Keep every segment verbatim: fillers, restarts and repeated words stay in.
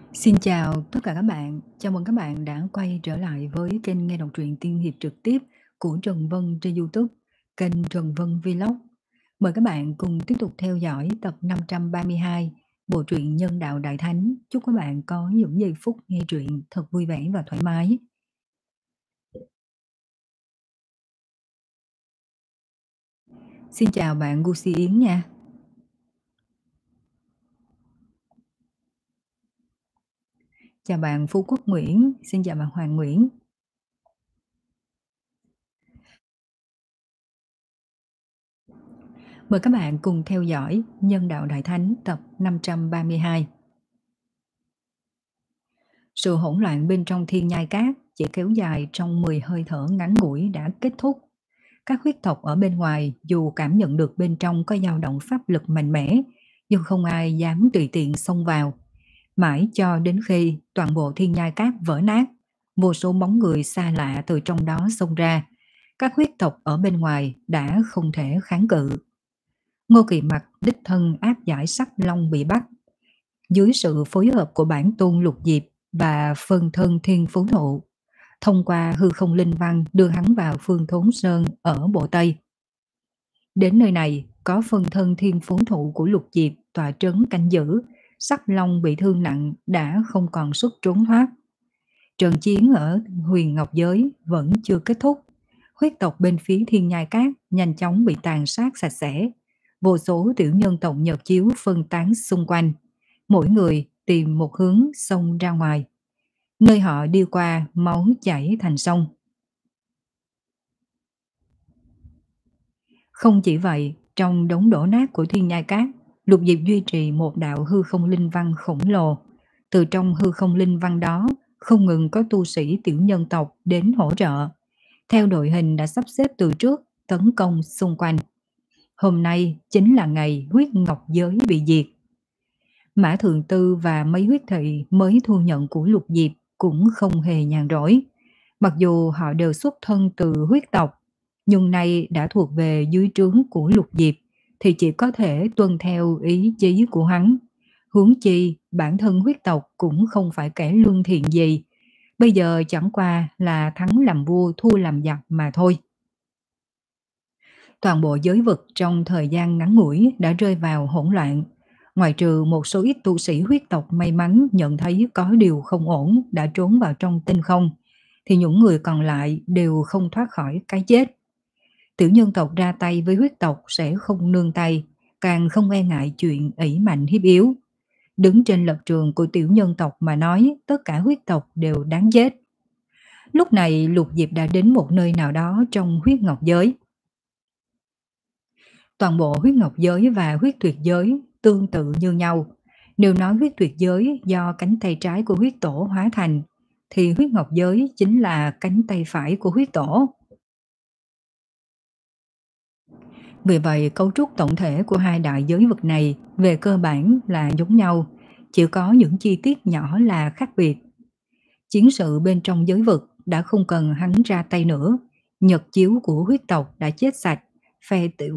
Xin chào tất cả các bạn, chào mừng các bạn đã quay trở lại với kênh nghe đọc truyện tiên hiệp trực tiếp của Trần Vân trên YouTube, kênh Trần Vân Vlog. Mời các bạn cùng tiếp tục theo dõi tập năm trăm ba mươi hai bộ truyện Nhân đạo Đại Thánh. Chúc các bạn có những giây phút nghe truyện thật vui vẻ và thoải mái. Xin chào bạn Gucci Yến nha. Chào bạn Phú Quốc Nguyễn, xin chào bạn Hoàng Nguyễn. Mời các bạn cùng theo dõi Nhân đạo Đại Thánh tập năm trăm ba mươi hai. Sự hỗn loạn bên trong thiên nhai cát chỉ kéo dài trong mười hơi thở ngắn ngủi đã kết thúc. Các huyết tộc ở bên ngoài dù cảm nhận được bên trong có dao động pháp lực mạnh mẽ, nhưng không ai dám tùy tiện xông vào. Mãi cho đến khi toàn bộ thiên nhai cát vỡ nát, vô số bóng người xa lạ từ trong đó xông ra, các huyết tộc ở bên ngoài đã không thể kháng cự. Ngô Kỳ Mặc đích thân áp giải Sắc Long bị bắt. Dưới sự phối hợp của bản tôn Lục Diệp và phân thân Thiên Phú Thụ, thông qua hư không linh văn đưa hắn vào Phương Thốn Sơn ở Bộ Tây. Đến nơi này, có phân thân Thiên Phú Thụ của Lục Diệp tọa trấn canh giữ, Sắc Long bị thương nặng đã không còn sức trốn thoát. Trận chiến ở Huyền Ngọc Giới vẫn chưa kết thúc. Huyết tộc bên phía Thiên Nhai Cát nhanh chóng bị tàn sát sạch sẽ. Vô số tiểu nhân tộc Nhật Chiếu phân tán xung quanh. Mỗi người tìm một hướng xông ra ngoài. Nơi họ đi qua máu chảy thành sông. Không chỉ vậy, trong đống đổ nát của Thiên Nhai Cát, Lục Diệp duy trì một đạo hư không linh văn khổng lồ. Từ trong hư không linh văn đó, không ngừng có tu sĩ tiểu nhân tộc đến hỗ trợ. Theo đội hình đã sắp xếp từ trước, tấn công xung quanh. Hôm nay chính là ngày huyết ngọc giới bị diệt. Mã Thượng Tư và mấy huyết thị mới thu nhận của Lục Diệp cũng không hề nhàn rỗi. Mặc dù họ đều xuất thân từ huyết tộc, nhưng nay đã thuộc về dưới trướng của Lục Diệp, thì chỉ có thể tuân theo ý chí của hắn. Huống chi bản thân huyết tộc cũng không phải kẻ lương thiện gì. Bây giờ chẳng qua là thắng làm vua thua làm giặc mà thôi. Toàn bộ giới vực trong thời gian ngắn ngủi đã rơi vào hỗn loạn. Ngoài trừ một số ít tu sĩ huyết tộc may mắn nhận thấy có điều không ổn đã trốn vào trong tinh không, thì những người còn lại đều không thoát khỏi cái chết. Tiểu nhân tộc ra tay với huyết tộc sẽ không nương tay, càng không e ngại chuyện ỷ mạnh hiếp yếu. Đứng trên lập trường của tiểu nhân tộc mà nói, tất cả huyết tộc đều đáng chết. Lúc này Lục Diệp đã đến một nơi nào đó trong huyết ngọc giới. Toàn bộ huyết ngọc giới và huyết tuyệt giới tương tự như nhau. Nếu nói huyết tuyệt giới do cánh tay trái của huyết tổ hóa thành, thì huyết ngọc giới chính là cánh tay phải của huyết tổ. Vì vậy, cấu trúc tổng thể của hai đại giới vực này về cơ bản là giống nhau, chỉ có những chi tiết nhỏ là khác biệt. Chiến sự bên trong giới vực đã không cần hắn ra tay nữa, nhật chiếu của huyết tộc đã chết sạch, phe tiểu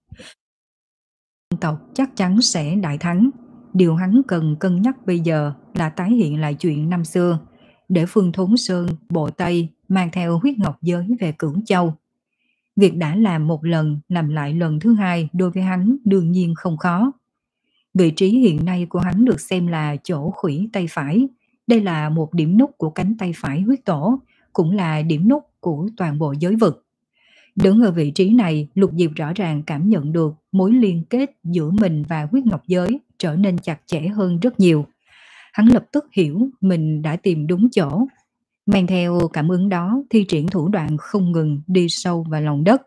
tộc chắc chắn sẽ đại thắng. Điều hắn cần cân nhắc bây giờ là tái hiện lại chuyện năm xưa, để Phương Thốn Sơn, Bộ Tây mang theo huyết ngọc giới về Cửu Châu. Việc đã làm một lần, làm lại lần thứ hai đối với hắn đương nhiên không khó. Vị trí hiện nay của hắn được xem là chỗ khuỷu tay phải. Đây là một điểm nút của cánh tay phải huyết tổ, cũng là điểm nút của toàn bộ giới vực. Đứng ở vị trí này, Lục Diệp rõ ràng cảm nhận được mối liên kết giữa mình và huyết ngọc giới trở nên chặt chẽ hơn rất nhiều. Hắn lập tức hiểu mình đã tìm đúng chỗ. Mang theo cảm ứng đó, thi triển thủ đoạn không ngừng đi sâu vào lòng đất.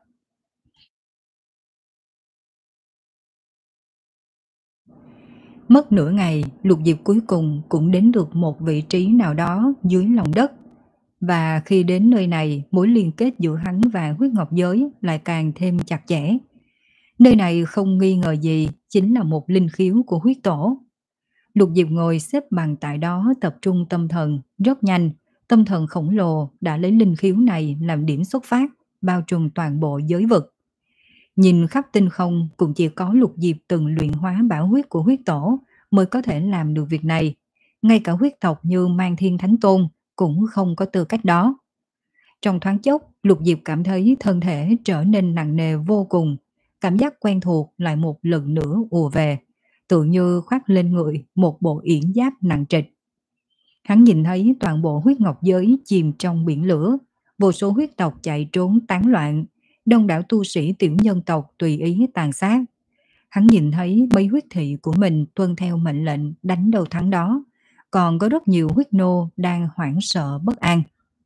Mất nửa ngày, Lục Diệp cuối cùng cũng đến được một vị trí nào đó dưới lòng đất. Và khi đến nơi này, mối liên kết giữa hắn và huyết ngọc giới lại càng thêm chặt chẽ. Nơi này không nghi ngờ gì chính là một linh khiếu của huyết tổ. Lục Diệp ngồi xếp bằng tại đó tập trung tâm thần, rất nhanh. Tâm thần khổng lồ đã lấy linh khiếu này làm điểm xuất phát, bao trùm toàn bộ giới vực. Nhìn khắp tinh không cũng chỉ có Lục Diệp từng luyện hóa bảo huyết của huyết tổ mới có thể làm được việc này. ngay cả huyết tộc như Mang Thiên Thánh Tôn cũng không có tư cách đó. Trong thoáng chốc, Lục Diệp cảm thấy thân thể trở nên nặng nề vô cùng, cảm giác quen thuộc lại một lần nữa ùa về, tự như khoác lên người một bộ yển giáp nặng trịch. Hắn nhìn thấy toàn bộ huyết ngọc giới chìm trong biển lửa, vô số huyết tộc chạy trốn tán loạn, đông đảo tu sĩ tiểu nhân tộc tùy ý tàn sát. Hắn nhìn thấy mấy huyết thị của mình tuân theo mệnh lệnh đánh đầu thắng đó, còn có rất nhiều huyết nô đang hoảng sợ bất an.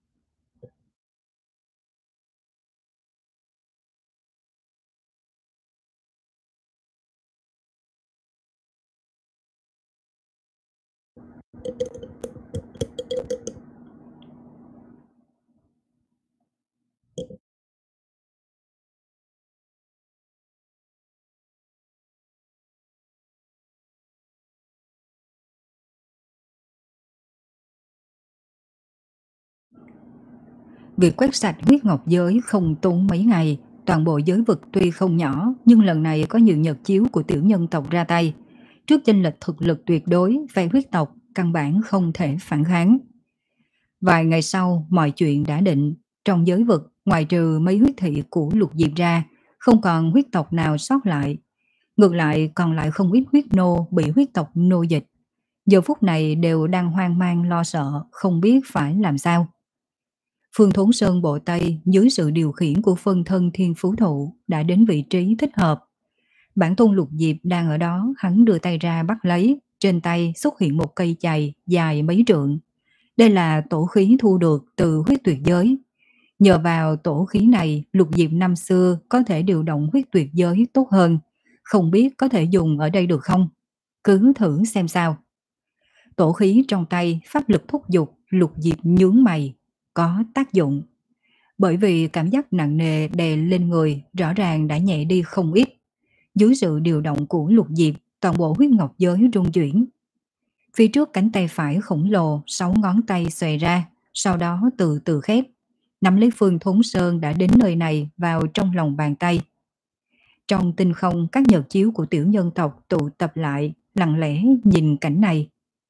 Việc quét sạch huyết ngọc giới không tốn mấy ngày, toàn bộ giới vực tuy không nhỏ nhưng lần này có nhiều nhật chiếu của tiểu nhân tộc ra tay. Trước chênh lệch thực lực tuyệt đối, phe huyết tộc căn bản không thể phản kháng. Vài ngày sau, mọi chuyện đã định. Trong giới vực, ngoài trừ mấy huyết thị của Lục Diệp ra, không còn huyết tộc nào sót lại. Ngược lại còn lại không ít huyết nô bị huyết tộc nô dịch. Giờ phút này đều đang hoang mang lo sợ, không biết phải làm sao. Phương Thốn Sơn Bộ Tây dưới sự điều khiển của phân thân Thiên Phú Thụ đã đến vị trí thích hợp. Bản tôn Lục Diệp đang ở đó, hắn đưa tay ra bắt lấy, trên tay xuất hiện một cây chày dài mấy trượng. Đây là tổ khí thu được từ huyết tuyệt giới. Nhờ vào tổ khí này, Lục Diệp năm xưa có thể điều động huyết tuyệt giới tốt hơn. Không biết có thể dùng ở đây được không? Cứ thử xem sao. Tổ khí trong tay, pháp lực thúc giục, Lục Diệp nhướng mày. Có tác dụng. Bởi vì cảm giác nặng nề đè lên người rõ ràng đã nhẹ đi không ít. Dưới sự điều động của Lục Diệp, toàn bộ huyết ngọc giới rung chuyển. Phía trước cánh tay phải khổng lồ, sáu ngón tay xòe ra, sau đó từ từ khép. Nắm lấy Phương Thốn Sơn đã đến nơi này vào trong lòng bàn tay. Trong tinh không, các nhật chiếu của tiểu nhân tộc tụ tập lại, lặng lẽ nhìn cảnh này.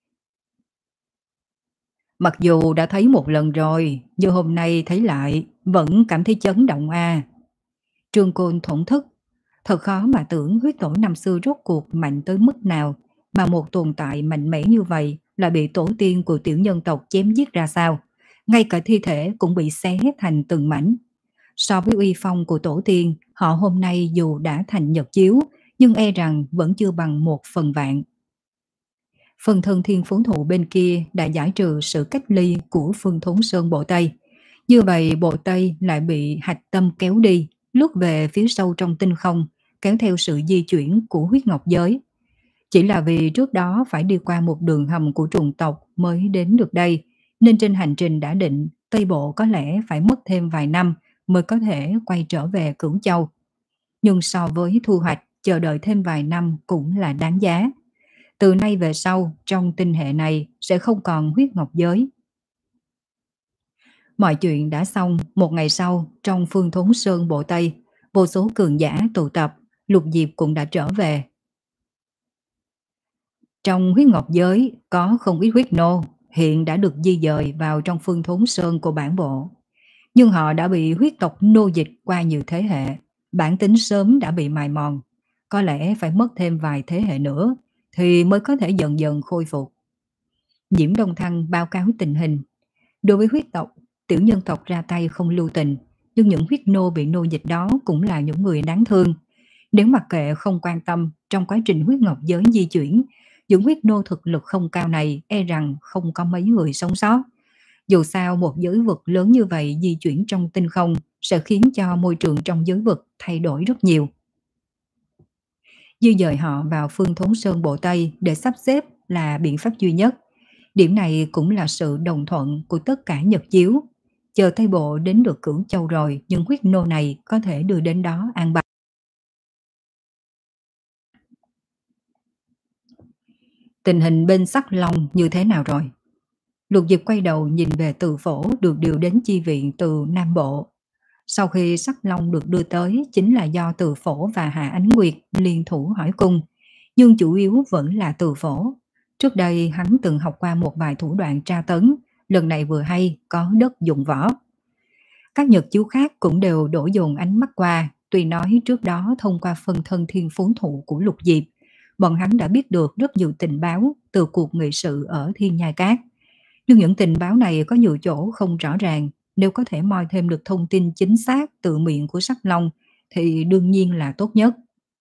Mặc dù đã thấy một lần rồi, nhưng hôm nay thấy lại, vẫn cảm thấy chấn động a. Trương Côn thổn thức. Thật khó mà tưởng huyết tổ năm xưa rốt cuộc mạnh tới mức nào, mà một tồn tại mạnh mẽ như vậy là bị tổ tiên của tiểu nhân tộc chém giết ra sao. Ngay cả thi thể cũng bị xé thành từng mảnh. So với uy phong của tổ tiên, họ hôm nay dù đã thành nhật chiếu, nhưng e rằng vẫn chưa bằng một phần vạn. Phần thân Thiên Phú Thụ bên kia đã giải trừ sự cách ly của Phương Thốn Sơn Bộ Tây. Như vậy Bộ Tây lại bị hạch tâm kéo đi, lướt về phía sâu trong tinh không, kéo theo sự di chuyển của huyết ngọc giới. Chỉ là vì trước đó phải đi qua một đường hầm của trùng tộc mới đến được đây, nên trên hành trình đã định, Tây Bộ có lẽ phải mất thêm vài năm mới có thể quay trở về Cửu Châu. Nhưng so với thu hoạch, chờ đợi thêm vài năm cũng là đáng giá. Từ nay về sau, trong tinh hệ này sẽ không còn huyết ngọc giới. Mọi chuyện đã xong, một ngày sau, trong Phương Thốn Sơn Bộ Tây, vô số cường giả tụ tập, Lục Diệp cũng đã trở về. Trong huyết ngọc giới có không ít huyết nô, hiện đã được di dời vào trong Phương Thốn Sơn của bản bộ. Nhưng họ đã bị huyết tộc nô dịch qua nhiều thế hệ, bản tính sớm đã bị mài mòn. Có lẽ phải mất thêm vài thế hệ nữa, thì mới có thể dần dần khôi phục. Diễm Đông Thăng báo cáo tình hình. Đối với huyết tộc, tiểu nhân tộc ra tay không lưu tình, nhưng những huyết nô bị nô dịch đó cũng là những người đáng thương. Nếu mặc kệ không quan tâm, trong quá trình huyết ngọc giới di chuyển, những huyết nô thực lực không cao này e rằng không có mấy người sống sót. Dù sao một giới vực lớn như vậy di chuyển trong tinh không sẽ khiến cho môi trường trong giới vực thay đổi rất nhiều. Di dời họ vào Phương Thốn Sơn Bộ Tây để sắp xếp là biện pháp duy nhất. Điểm này cũng là sự đồng thuận của tất cả nhật chiếu. Chờ Tây Bộ đến được Cửu Châu rồi, nhưng huyết nô này có thể đưa đến đó an bài. Tình hình bên Sắc Long như thế nào rồi? Lục Diệp quay đầu nhìn về Từ Phổ được điều đến chi viện từ Nam Bộ. Sau khi Sắc Long được đưa tới chính là do Từ Phổ và Hạ Ánh Nguyệt liên thủ hỏi cung, nhưng chủ yếu vẫn là Từ Phổ. Trước đây hắn từng học qua một vài thủ đoạn tra tấn, lần này vừa hay có đất dụng võ. Các nhật chiếu khác cũng đều đổ dồn ánh mắt qua, tuy nói trước đó thông qua phân thân thiên phú thụ của Lục Diệp, bọn hắn đã biết được rất nhiều tình báo từ cuộc nghị sự ở Thiên Nhai Cát. Nhưng những tình báo này có nhiều chỗ không rõ ràng, nếu có thể moi thêm được thông tin chính xác từ miệng của Sắc Long thì đương nhiên là tốt nhất.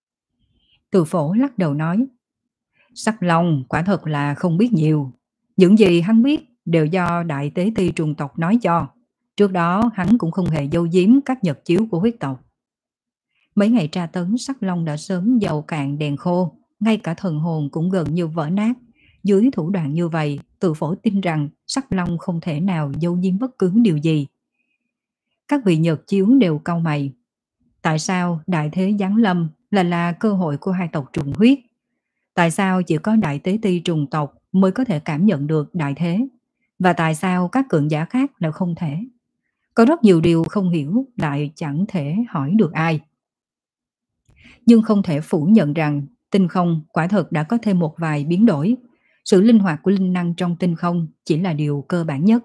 Từ Phổ lắc đầu nói, Sắc Long quả thật là không biết nhiều. Những gì hắn biết đều do Đại Tế Ti trùng tộc nói cho. Trước đó hắn cũng không hề giấu giếm các nhật chiếu của huyết tộc. Mấy ngày tra tấn, Sắc Long đã sớm dầu cạn đèn khô, ngay cả thần hồn cũng gần như vỡ nát. Dưới thủ đoạn như vậy, Từ Phổ tin rằng Sắc Long không thể nào giấu giếm bất cứ điều gì. Các vị nhật chiếu đều cau mày. Tại sao đại thế giáng lâm là là cơ hội của hai tộc trùng huyết? Tại sao chỉ có Đại Tế Ti trùng tộc mới có thể cảm nhận được đại thế? Và tại sao các cường giả khác lại không thể? Có rất nhiều điều không hiểu, lại chẳng thể hỏi được ai. Nhưng không thể phủ nhận rằng tinh không quả thật đã có thêm một vài biến đổi. Sự linh hoạt của linh năng trong tinh không chỉ là điều cơ bản nhất.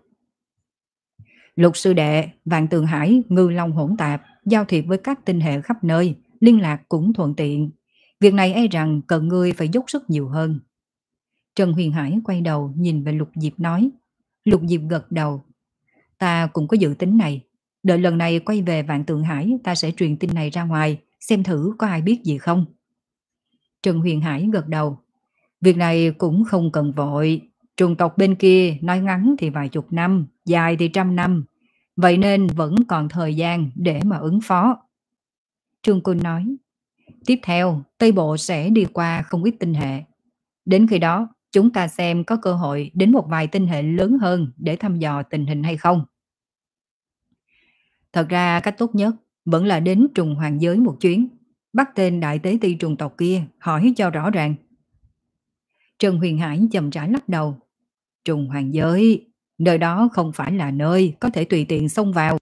Lục sư đệ, Vạn Tường Hải, Ngư Long hỗn tạp, giao thiệp với các tinh hệ khắp nơi, liên lạc cũng thuận tiện. Việc này e rằng cần ngươi phải dốc sức nhiều hơn. Trần Huyền Hải quay đầu nhìn về Lục Diệp nói. Lục Diệp gật đầu. Ta cũng có dự tính này. Đợi lần này quay về Vạn Tượng Hải, ta sẽ truyền tin này ra ngoài, xem thử có ai biết gì không. Trần Huyền Hải gật đầu. Việc này cũng không cần vội. Trùng tộc bên kia nói ngắn thì vài chục năm, dài thì trăm năm. Vậy nên vẫn còn thời gian để mà ứng phó. Trương Côn nói. Tiếp theo, Tây Bộ sẽ đi qua không ít tinh hệ. Đến khi đó, chúng ta xem có cơ hội đến một vài tinh hệ lớn hơn để thăm dò tình hình hay không. Thật ra cách tốt nhất vẫn là đến trùng hoàng giới một chuyến, bắt tên Đại Tế Ti trùng tộc kia hỏi cho rõ ràng. Trần Huyền Hải chậm rãi lắc đầu. Trùng hoàng giới, nơi đó không phải là nơi có thể tùy tiện xông vào.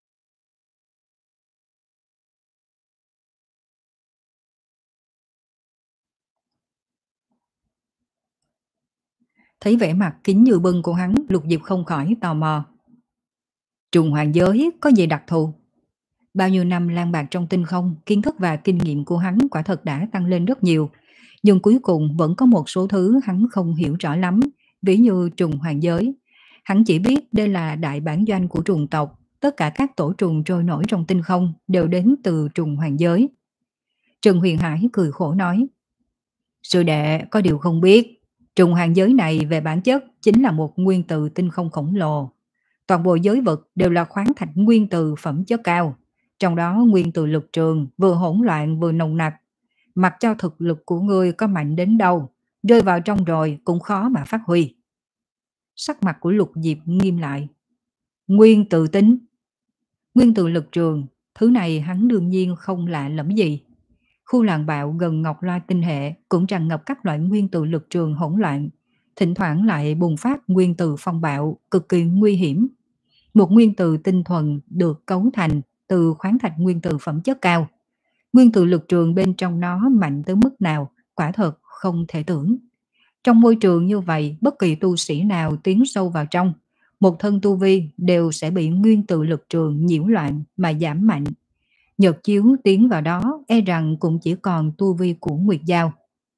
Thấy vẻ mặt kính như bưng của hắn, Lục Diệp không khỏi tò mò. Trùng hoàng giới có gì đặc thù? Bao nhiêu năm lang bạc trong tinh không, kiến thức và kinh nghiệm của hắn quả thật đã tăng lên rất nhiều. Nhưng cuối cùng vẫn có một số thứ hắn không hiểu rõ lắm, ví như trùng hoàng giới. Hắn chỉ biết đây là đại bản doanh của trùng tộc, tất cả các tổ trùng trôi nổi trong tinh không đều đến từ trùng hoàng giới. Trần Huyền Hải cười khổ nói, sư đệ có điều không biết, trùng hoàng giới này về bản chất chính là một nguyên tử tinh không khổng lồ. Toàn bộ giới vực đều là khoáng thạch nguyên tử phẩm chất cao, trong đó nguyên tử lực trường vừa hỗn loạn vừa nồng nặc. Mặc cho thực lực của ngươi có mạnh đến đâu, rơi vào trong rồi cũng khó mà phát huy. Sắc mặt của Lục Diệp nghiêm lại. Nguyên tử tính. Nguyên tử lực trường, thứ này hắn đương nhiên không lạ lẫm gì. Khu làng bạo gần Ngọc Loa tinh hệ cũng tràn ngập các loại nguyên tử lực trường hỗn loạn, thỉnh thoảng lại bùng phát nguyên tử phong bạo cực kỳ nguy hiểm. Một nguyên tử tinh thuần được cấu thành từ khoáng thạch nguyên tử phẩm chất cao. Nguyên tử lực trường bên trong nó mạnh tới mức nào, quả thật không thể tưởng. Trong môi trường như vậy, bất kỳ tu sĩ nào tiến sâu vào trong, một thân tu vi đều sẽ bị nguyên tử lực trường nhiễu loạn mà giảm mạnh. Nhật chiếu tiến vào đó e rằng cũng chỉ còn tu vi của Nguyệt Giao.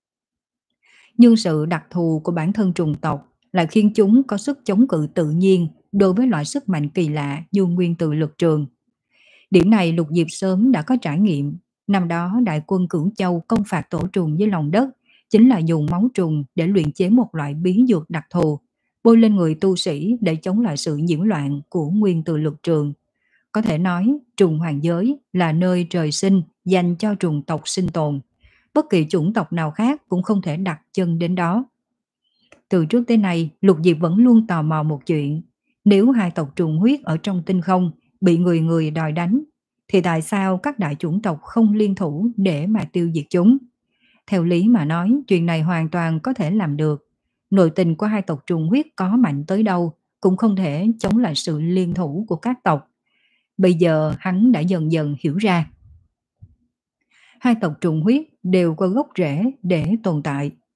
Nhưng sự đặc thù của bản thân trùng tộc lại khiến chúng có sức chống cự tự nhiên đối với loại sức mạnh kỳ lạ như nguyên tử lực trường. Điểm này Lục Diệp sớm đã có trải nghiệm. Năm đó đại quân Cửu Châu công phạt tổ trùng dưới lòng đất chính là dùng máu trùng để luyện chế một loại bí dược đặc thù, bôi lên người tu sĩ để chống lại sự nhiễu loạn của nguyên tử lực trường. Có thể nói trùng hoàng giới là nơi trời sinh dành cho trùng tộc sinh tồn. Bất kỳ chủng tộc nào khác cũng không thể đặt chân đến đó. Từ trước tới nay, Lục Diệp vẫn luôn tò mò một chuyện. Nếu hai tộc trùng huyết ở trong tinh không bị người người đòi đánh, thì tại sao các đại chủng tộc không liên thủ để mà tiêu diệt chúng? Theo lý mà nói, chuyện này hoàn toàn có thể làm được. Nội tình của hai tộc trùng huyết có mạnh tới đâu cũng không thể chống lại sự liên thủ của các tộc. Bây giờ hắn đã dần dần hiểu ra. Hai tộc trùng huyết đều có gốc rễ để tồn tại.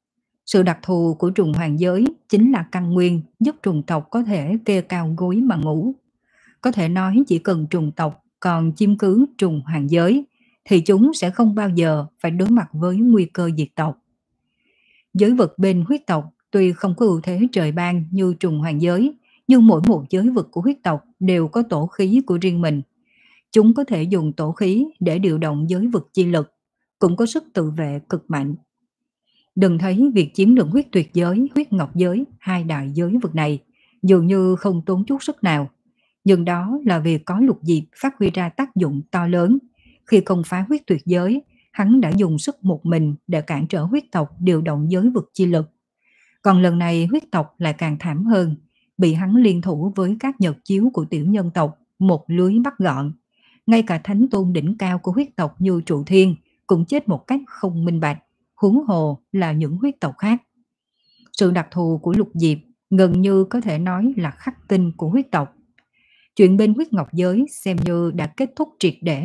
Sự đặc thù của trùng hoàng giới chính là căn nguyên giúp trùng tộc có thể kê cao gối mà ngủ. Có thể nói chỉ cần trùng tộc còn chiếm cứ trùng hoàng giới thì chúng sẽ không bao giờ phải đối mặt với nguy cơ diệt tộc. Giới vực bên huyết tộc tuy không có ưu thế trời ban như trùng hoàng giới, nhưng mỗi một giới vực của huyết tộc đều có tổ khí của riêng mình. Chúng có thể dùng tổ khí để điều động giới vực chi lực, cũng có sức tự vệ cực mạnh. Đừng thấy việc chiếm được huyết tuyệt giới, huyết ngọc giới, hai đại giới vực này dường như không tốn chút sức nào. Nhưng đó là vì có Lục Diệp phát huy ra tác dụng to lớn. Khi công phá huyết tuyệt giới, hắn đã dùng sức một mình để cản trở huyết tộc điều động giới vực chi lực. Còn lần này huyết tộc lại càng thảm hơn, bị hắn liên thủ với các nhật chiếu của tiểu nhân tộc, một lưới bắt gọn. Ngay cả thánh tôn đỉnh cao của huyết tộc như Trụ Thiên cũng chết một cách không minh bạch, huống hồ là những huyết tộc khác. Sự đặc thù của Lục Diệp gần như có thể nói là khắc tinh của huyết tộc. Chuyện bên huyết ngọc giới xem như đã kết thúc triệt để.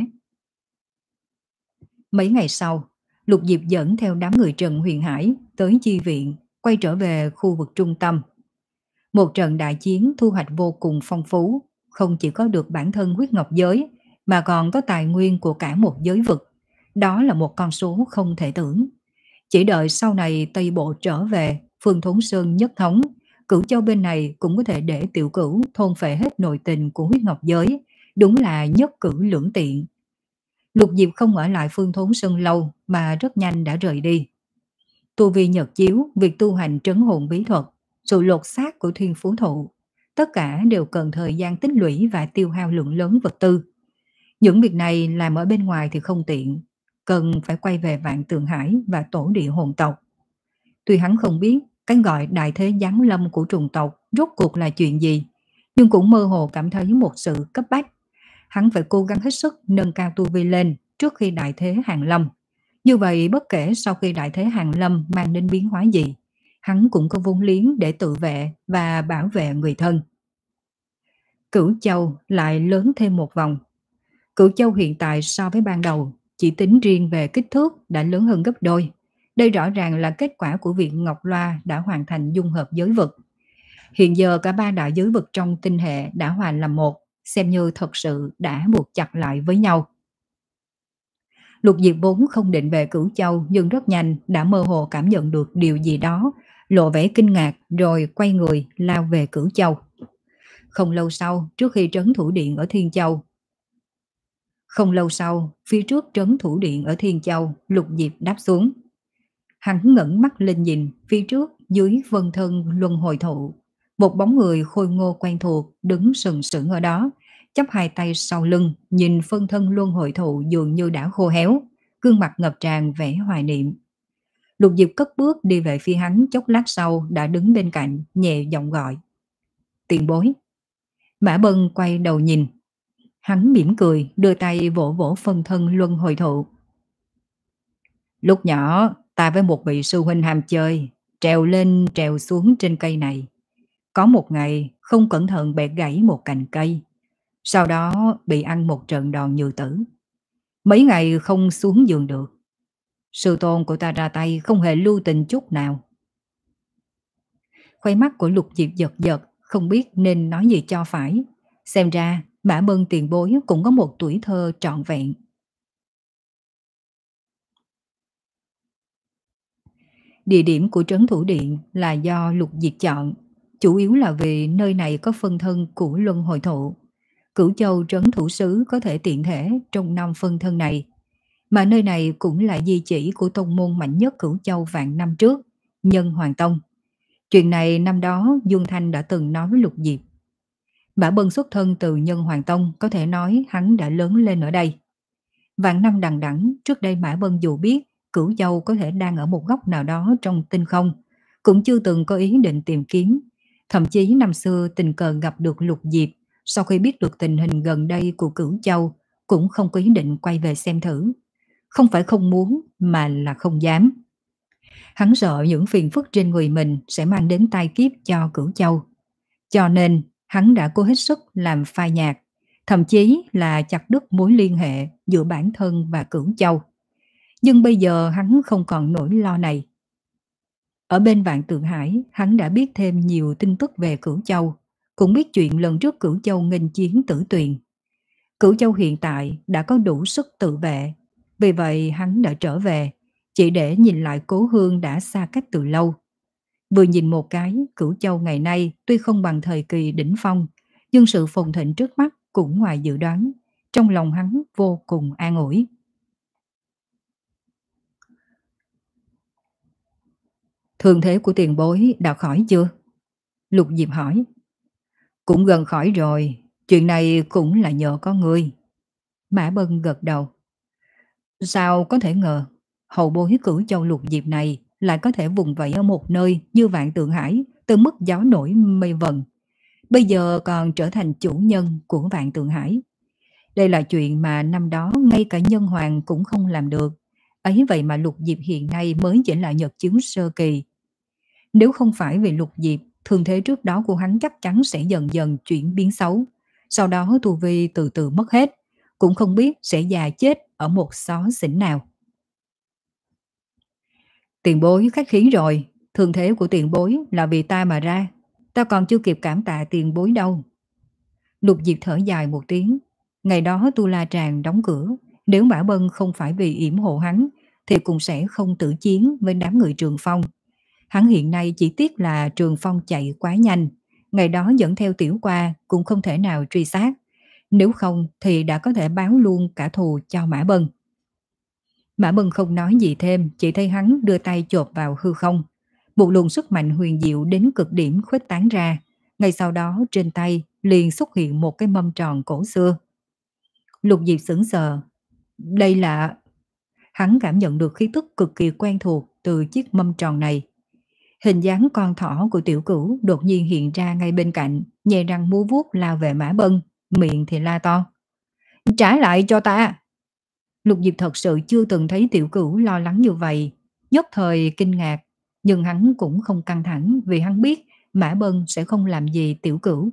Mấy ngày sau, Lục Diệp dẫn theo đám người Trần Huyền Hải tới chi viện, quay trở về khu vực trung tâm. Một trận đại chiến thu hoạch vô cùng phong phú, không chỉ có được bản thân huyết ngọc giới, mà còn có tài nguyên của cả một giới vực. Đó là một con số không thể tưởng. Chỉ đợi sau này Tây Bộ trở về, Phương Thốn Sơn nhất thống, Cửu Châu bên này cũng có thể để Tiểu Cửu thôn phệ hết nội tình của huyết ngọc giới, đúng là nhất cử lưỡng tiện. Lục Diệp không ở lại Phương Thốn Sơn lâu mà rất nhanh đã rời đi. Tu vi nhật chiếu, việc tu hành trấn hồn bí thuật, sự lột xác của thiên phú thụ, tất cả đều cần thời gian tích lũy và tiêu hao lượng lớn vật tư. Những việc này làm ở bên ngoài thì không tiện, cần phải quay về Vạn Tượng Hải và tổ địa hồn tộc. Tuy hắn không biết cái gọi đại thế giáng lâm của trùng tộc rốt cuộc là chuyện gì, nhưng cũng mơ hồ cảm thấy một sự cấp bách. Hắn phải cố gắng hết sức nâng cao tu vi lên trước khi đại thế hàng lâm. Như vậy bất kể sau khi đại thế hàng lâm mang đến biến hóa gì, hắn cũng có vốn liếng để tự vệ và bảo vệ người thân. Cửu Châu lại lớn thêm một vòng. Cửu Châu hiện tại so với ban đầu, chỉ tính riêng về kích thước đã lớn hơn gấp đôi. Đây rõ ràng là kết quả của việc Ngọc Loa đã hoàn thành dung hợp giới vực. Hiện giờ cả ba đại giới vực trong tinh hệ đã hòa làm một, xem như thật sự đã buộc chặt lại với nhau. Lục Diệp vốn không định về Cửu Châu, nhưng rất nhanh đã mơ hồ cảm nhận được điều gì đó, lộ vẻ kinh ngạc rồi quay người lao về Cửu Châu. Không lâu sau, trước khi trấn thủ điện ở Thiên Châu, Không lâu sau, phía trước trấn thủ điện ở Thiên Châu, Lục Diệp đáp xuống. Hắn ngẩng mắt lên nhìn, phía trước dưới vân thân luân hồi thụ, một bóng người khôi ngô quen thuộc đứng sừng sững ở đó, chắp hai tay sau lưng, nhìn phân thân luân hồi thụ dường như đã khô héo, gương mặt ngập tràn vẻ hoài niệm. Lục Diệp cất bước đi về phía hắn, chốc lát sau đã đứng bên cạnh, nhẹ giọng gọi. Tiền bối. Mã Bân quay đầu nhìn. Hắn mỉm cười, đưa tay vỗ vỗ phân thân luân hồi thụ. Lúc nhỏ, ta với một vị sư huynh ham chơi, trèo lên trèo xuống trên cây này. Có một ngày, không cẩn thận bẻ gãy một cành cây. Sau đó bị ăn một trận đòn như tử. Mấy ngày không xuống giường được. Sư tôn của ta ra tay không hề lưu tình chút nào. Khoai mắt của Lục Diệp giật giật, không biết nên nói gì cho phải. Xem ra, Mã Bân tiền bối cũng có một tuổi thơ trọn vẹn. Địa điểm của trấn thủ điện là do Lục Diệp chọn, chủ yếu là vì nơi này có phân thân của luân hồi thụ. Cửu Châu trấn thủ sứ có thể tiện thể trong năm phân thân này, mà nơi này cũng là di chỉ của tông môn mạnh nhất Cửu Châu vạn năm trước, Nhân Hoàng Tông. Chuyện này năm đó Dương Thanh đã từng nói với Lục Diệp. Mã Bân xuất thân từ Nhân Hoàng Tông, có thể nói hắn đã lớn lên ở đây. Vạn năm đằng đẵng, trước đây Mã Bân dù biết Cửu Châu có thể đang ở một góc nào đó trong tinh không, cũng chưa từng có ý định tìm kiếm. Thậm chí năm xưa tình cờ gặp được Lục Diệp, sau khi biết được tình hình gần đây của Cửu Châu, cũng không có ý định quay về xem thử. Không phải không muốn, mà là không dám. Hắn sợ những phiền phức trên người mình sẽ mang đến tai kiếp cho Cửu Châu. Cho nên, hắn đã cố hết sức làm phai nhạt, thậm chí là chặt đứt mối liên hệ giữa bản thân và Cửu Châu. Nhưng bây giờ hắn không còn nỗi lo này. Ở bên Vạn Tượng Hải, hắn đã biết thêm nhiều tin tức về Cửu Châu, cũng biết chuyện lần trước Cửu Châu nghênh chiến Tử Tuyền. Cửu Châu hiện tại đã có đủ sức tự vệ, vì vậy hắn đã trở về, chỉ để nhìn lại cố hương đã xa cách từ lâu. Vừa nhìn một cái, Cửu Châu ngày nay tuy không bằng thời kỳ đỉnh phong, nhưng sự phồn thịnh trước mắt cũng ngoài dự đoán. Trong lòng hắn vô cùng an ủi. Thương thế của tiền bối đã khỏi chưa? Lục Diệp hỏi. Cũng gần khỏi rồi, chuyện này cũng là nhờ có ngươi. Mã Bân gật đầu. Sao có thể ngờ, hậu bối Cửu Châu Lục Diệp này lại có thể vùng vẫy ở một nơi như Vạn Tượng Hải, từ mức gió nổi mây vần. Bây giờ còn trở thành chủ nhân của Vạn Tượng Hải. Đây là chuyện mà năm đó ngay cả nhân hoàng cũng không làm được. Ấy vậy mà Lục Diệp hiện nay mới chỉ là nhật chứng sơ kỳ. Nếu không phải vì Lục Diệp, thương thế trước đó của hắn chắc chắn sẽ dần dần chuyển biến xấu. Sau đó tu vi từ từ mất hết, cũng không biết sẽ già chết ở một xó xỉnh nào. Tiền bối khách khí rồi, thương thế của tiền bối là vì ta mà ra. Ta còn chưa kịp cảm tạ tiền bối đâu. Lục Diệp thở dài một tiếng. Ngày đó Tu La Tràng đóng cửa, nếu Mã Bân không phải vì yểm hộ hắn, thì cũng sẽ không tử chiến với đám người Trường Phong. Hắn hiện nay chỉ tiếc là Trường Phong chạy quá nhanh, ngày đó dẫn theo Tiểu Qua cũng không thể nào truy sát. Nếu không thì đã có thể báo luôn cả thù cho Mã Bân. Mã Bân không nói gì thêm, chỉ thấy hắn đưa tay chộp vào hư không. Một luồng sức mạnh huyền diệu đến cực điểm khuếch tán ra. Ngay sau đó trên tay liền xuất hiện một cái mâm tròn cổ xưa. Lục Diệp sững sờ. Đây là... Hắn cảm nhận được khí tức cực kỳ quen thuộc từ chiếc mâm tròn này. Hình dáng con thỏ của Tiểu Cửu đột nhiên hiện ra ngay bên cạnh, nhè răng múa vuốt lao về Mã Bân, miệng thì la to. Trả lại cho ta! Lục Diệp thật sự chưa từng thấy Tiểu Cửu lo lắng như vậy, nhất thời kinh ngạc, nhưng hắn cũng không căng thẳng vì hắn biết Mã Bân sẽ không làm gì Tiểu Cửu.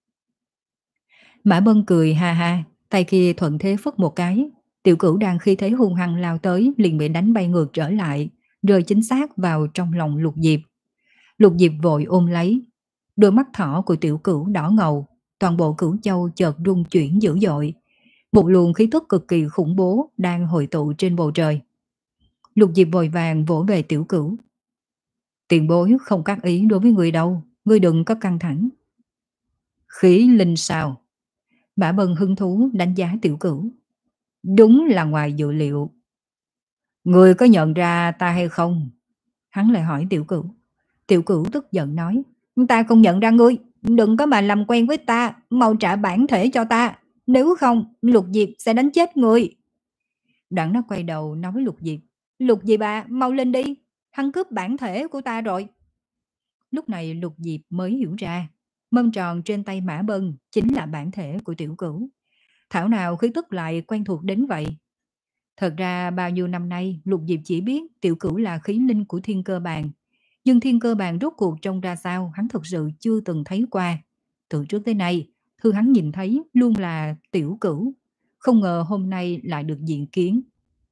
Mã Bân cười ha ha, tay kia thuận thế phất một cái, Tiểu Cửu đang khi thế hung hăng lao tới liền bị đánh bay ngược trở lại, rơi chính xác vào trong lòng Lục Diệp. Lục Diệp vội ôm lấy, đôi mắt thỏ của Tiểu Cửu đỏ ngầu, toàn bộ Cửu Châu chợt rung chuyển dữ dội. Một luồng khí tức cực kỳ khủng bố đang hội tụ trên bầu trời. Lục Diệp vội vàng vỗ về Tiểu Cửu. Tiền bối không các ý đối với người đâu, ngươi đừng có căng thẳng. Khí linh sao? Mã Bân hứng thú đánh giá Tiểu Cửu. Đúng là ngoài dự liệu. Ngươi có nhận ra ta hay không? Hắn lại hỏi Tiểu Cửu. Tiểu Cửu tức giận nói. Ta không nhận ra ngươi, đừng có mà làm quen với ta, mau trả bản thể cho ta. Nếu không, Lục Diệp sẽ đánh chết ngươi. Đoạn nó quay đầu nói với Lục Diệp. Lục Diệp à, mau lên đi, hắn cướp bản thể của ta rồi. Lúc này Lục Diệp mới hiểu ra, mâm tròn trên tay Mã Bân chính là bản thể của Tiểu Cửu. Thảo nào khí tức lại quen thuộc đến vậy. Thật ra bao nhiêu năm nay Lục Diệp chỉ biết Tiểu Cửu là khí linh của Thiên Cơ Bàn. Nhưng Thiên Cơ Bàn rốt cuộc trông ra sao hắn thực sự chưa từng thấy qua. Từ trước tới nay, thứ hắn nhìn thấy luôn là Tiểu Cửu. Không ngờ hôm nay lại được diện kiến.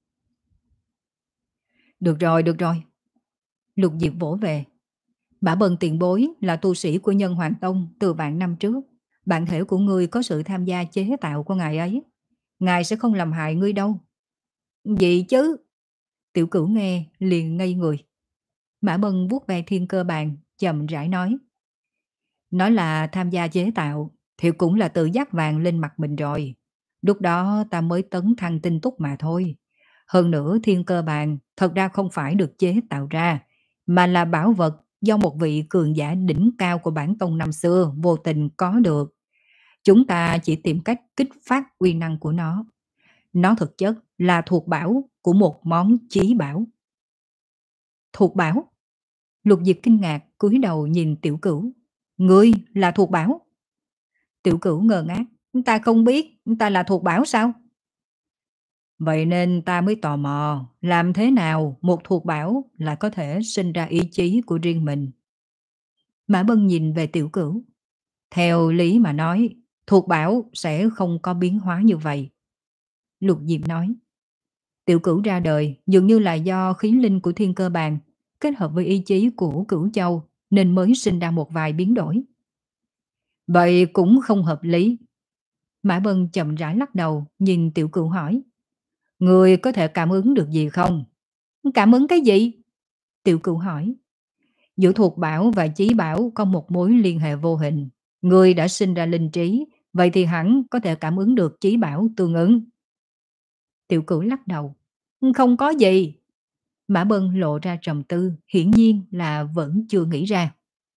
Được rồi, được rồi. Lục Diệp vỗ về. Mã Bân tiền bối là tu sĩ của Nhân Hoàng Tông từ vạn năm trước. Bản thể của ngươi có sự tham gia chế tạo của ngài ấy. Ngài sẽ không làm hại ngươi đâu. Gì chứ? Tiểu Cửu nghe liền ngây người. Mã Bân vuốt ve Thiên Cơ Bàn, chậm rãi nói. Nói là tham gia chế tạo thì cũng là tự giác vàng lên mặt mình rồi. Lúc đó ta mới tấn thăng tinh túc mà thôi. Hơn nữa Thiên Cơ Bàn thật ra không phải được chế tạo ra, mà là bảo vật do một vị cường giả đỉnh cao của bản tông năm xưa vô tình có được. Chúng ta chỉ tìm cách kích phát uy năng của nó. Nó thực chất là thuộc bảo của một món chí bảo. Thuộc bảo? Lục Diệp kinh ngạc cúi đầu nhìn Tiểu Cửu. Ngươi là thuộc bảo? Tiểu Cửu ngơ ngác. Ta không biết, ta là thuộc bảo sao? Vậy nên ta mới tò mò, làm thế nào một thuộc bảo lại có thể sinh ra ý chí của riêng mình. Mã Bân nhìn về Tiểu Cửu. Theo lý mà nói, thuộc bảo sẽ không có biến hóa như vậy. Lục Diệp nói. Tiểu Cửu ra đời dường như là do khí linh của Thiên Cơ Bàn. kết hợp với ý chí của Cửu Châu nên mới sinh ra một vài biến đổi. Vậy cũng không hợp lý. Mã Bân chậm rãi lắc đầu, nhìn Tiểu Cửu hỏi. Người có thể cảm ứng được gì không? Cảm ứng cái gì? Tiểu Cửu hỏi. Giữa thuộc bảo và chí bảo có một mối liên hệ vô hình. Người đã sinh ra linh trí, vậy thì hẳn có thể cảm ứng được chí bảo tương ứng. Tiểu Cửu lắc đầu. Không có gì. Mã Bân lộ ra trầm tư, hiển nhiên là vẫn chưa nghĩ ra.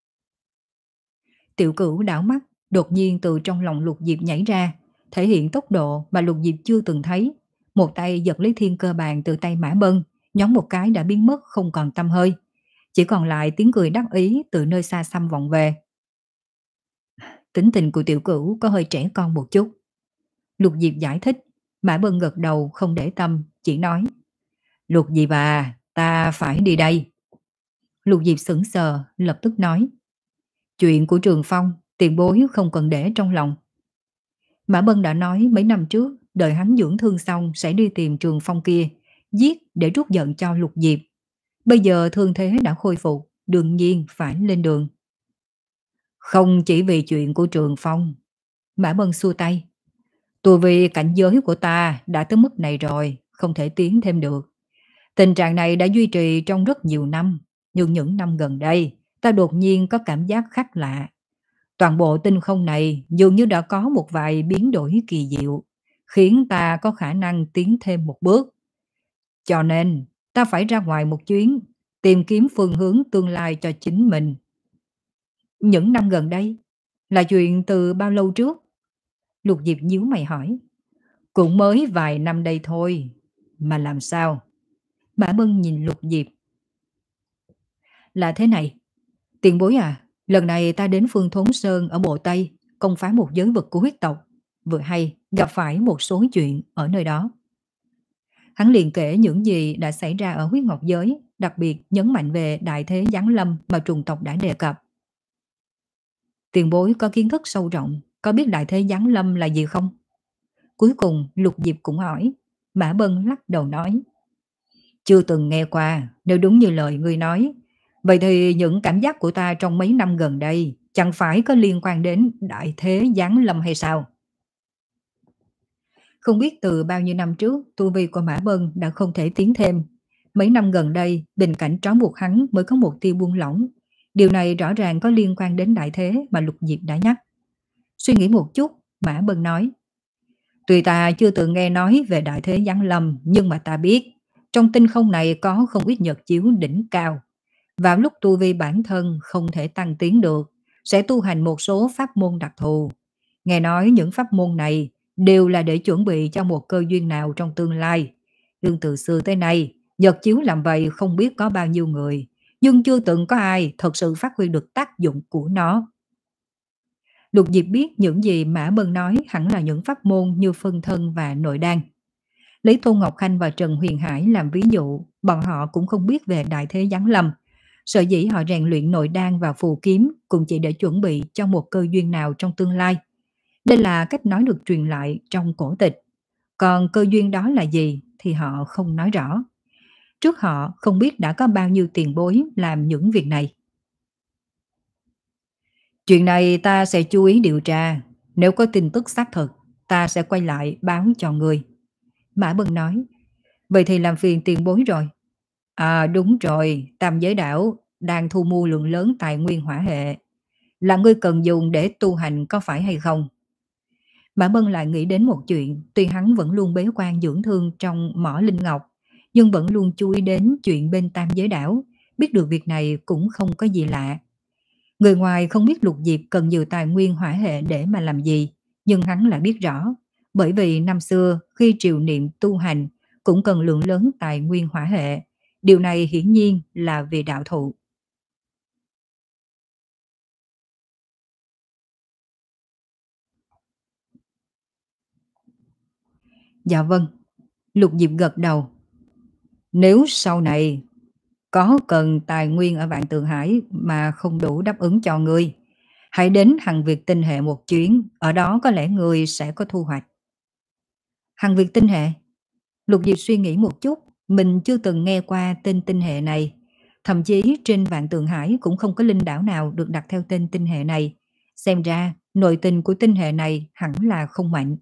Tiểu Cửu đảo mắt, đột nhiên từ trong lòng Lục Diệp nhảy ra, thể hiện tốc độ mà Lục Diệp chưa từng thấy. Một tay giật lấy thiên cơ bàn từ tay Mã Bân, nhón một cái đã biến mất không còn tăm hơi. Chỉ còn lại tiếng cười đắc ý từ nơi xa xăm vọng về. Tính tình của Tiểu Cửu có hơi trẻ con một chút. Lục Diệp giải thích, Mã Bân gật đầu không để tâm, chỉ nói. Lục Diệp à, ta phải đi đây. Lục Diệp sững sờ, lập tức nói. Chuyện của Trường Phong, tiền bối không cần để trong lòng. Mã Bân đã nói mấy năm trước, đợi hắn dưỡng thương xong sẽ đi tìm Trường Phong kia, giết để trút giận cho Lục Diệp. Bây giờ thương thế đã khôi phục, đương nhiên phải lên đường. Không chỉ vì chuyện của Trường Phong. Mã Bân xua tay. Tôi vì cảnh giới của ta đã tới mức này rồi, không thể tiến thêm được. Tình trạng này đã duy trì trong rất nhiều năm, nhưng những năm gần đây, ta đột nhiên có cảm giác khác lạ. Toàn bộ tinh không này dường như đã có một vài biến đổi kỳ diệu, khiến ta có khả năng tiến thêm một bước. Cho nên, ta phải ra ngoài một chuyến, tìm kiếm phương hướng tương lai cho chính mình. Những năm gần đây, là chuyện từ bao lâu trước? Lục Diệp nhíu mày hỏi. Cũng mới vài năm đây thôi. Mà làm sao? Mã Bân nhìn Lục Diệp. Là thế này. Tiền bối à, lần này ta đến Phương Thốn Sơn ở Bộ Tây, công phá một giới vực của huyết tộc. Vừa hay gặp phải một số chuyện ở nơi đó. Hắn liền kể những gì đã xảy ra ở huyết ngọc giới, đặc biệt nhấn mạnh về đại thế giáng lâm mà trùng tộc đã đề cập. Tiền bối có kiến thức sâu rộng, có biết đại thế giáng lâm là gì không? Cuối cùng Lục Diệp cũng hỏi. Mã Bân lắc đầu nói. Chưa từng nghe qua, nếu đúng như lời ngươi nói. Vậy thì những cảm giác của ta trong mấy năm gần đây chẳng phải có liên quan đến đại thế giáng lâm hay sao? Không biết từ bao nhiêu năm trước, tu vi của Mã Bân đã không thể tiến thêm. Mấy năm gần đây, tình cảnh trói buộc hắn mới có một tia buông lỏng. Điều này rõ ràng có liên quan đến đại thế mà Lục Diệp đã nhắc. Suy nghĩ một chút, Mã Bân nói. Tuy ta chưa từng nghe nói về đại thế giáng lâm, nhưng mà ta biết, trong tinh không này có không ít nhật chiếu đỉnh cao. Vào lúc tu vi bản thân không thể tăng tiến được, sẽ tu hành một số pháp môn đặc thù. Nghe nói những pháp môn này đều là để chuẩn bị cho một cơ duyên nào trong tương lai. Nhưng từ xưa tới nay, nhật chiếu làm vậy không biết có bao nhiêu người, nhưng chưa từng có ai thật sự phát huy được tác dụng của nó. Lục Diệp biết những gì Mã Bân nói hẳn là những pháp môn như phân thân và nội đan. Lấy Tôn Ngọc Khanh và Trần Huyền Hải làm ví dụ, bọn họ cũng không biết về đại thế giáng lâm. Sở dĩ họ rèn luyện nội đan và phù kiếm cũng chỉ để chuẩn bị cho một cơ duyên nào trong tương lai. Đây là cách nói được truyền lại trong cổ tịch. Còn cơ duyên đó là gì thì họ không nói rõ. Trước họ không biết đã có bao nhiêu tiền bối làm những việc này. Chuyện này ta sẽ chú ý điều tra. Nếu có tin tức xác thực, ta sẽ quay lại báo cho người. Mã Bân nói. Vậy thì làm phiền tiền bối rồi. À đúng rồi, Tam Giới Đảo đang thu mua lượng lớn tài nguyên hỏa hệ. Là ngươi cần dùng để tu hành có phải hay không? Mã Bân lại nghĩ đến một chuyện, tuy hắn vẫn luôn bế quan dưỡng thương trong mỏ linh ngọc, nhưng vẫn luôn chú ý đến chuyện bên Tam Giới Đảo, biết được việc này cũng không có gì lạ. Người ngoài không biết Lục Diệp cần nhiều tài nguyên hỏa hệ để mà làm gì, nhưng hắn lại biết rõ, bởi vì năm xưa khi triều niệm tu hành cũng cần lượng lớn tài nguyên hỏa hệ. Điều này hiển nhiên là vì đạo thụ. Dạ vâng, Lục Diệp gật đầu. Nếu sau này có cần tài nguyên ở Vạn Tường Hải mà không đủ đáp ứng cho ngươi, hãy đến Hằng Việt Tinh Hệ một chuyến, ở đó có lẽ ngươi sẽ có thu hoạch. Hằng Việt Tinh Hệ? Lục Diệp suy nghĩ một chút, mình chưa từng nghe qua tên tinh hệ này. Thậm chí trên Vạn Tượng Hải cũng không có linh đảo nào được đặt theo tên tinh hệ này. Xem ra, nội tình của tinh hệ này hẳn là không mạnh.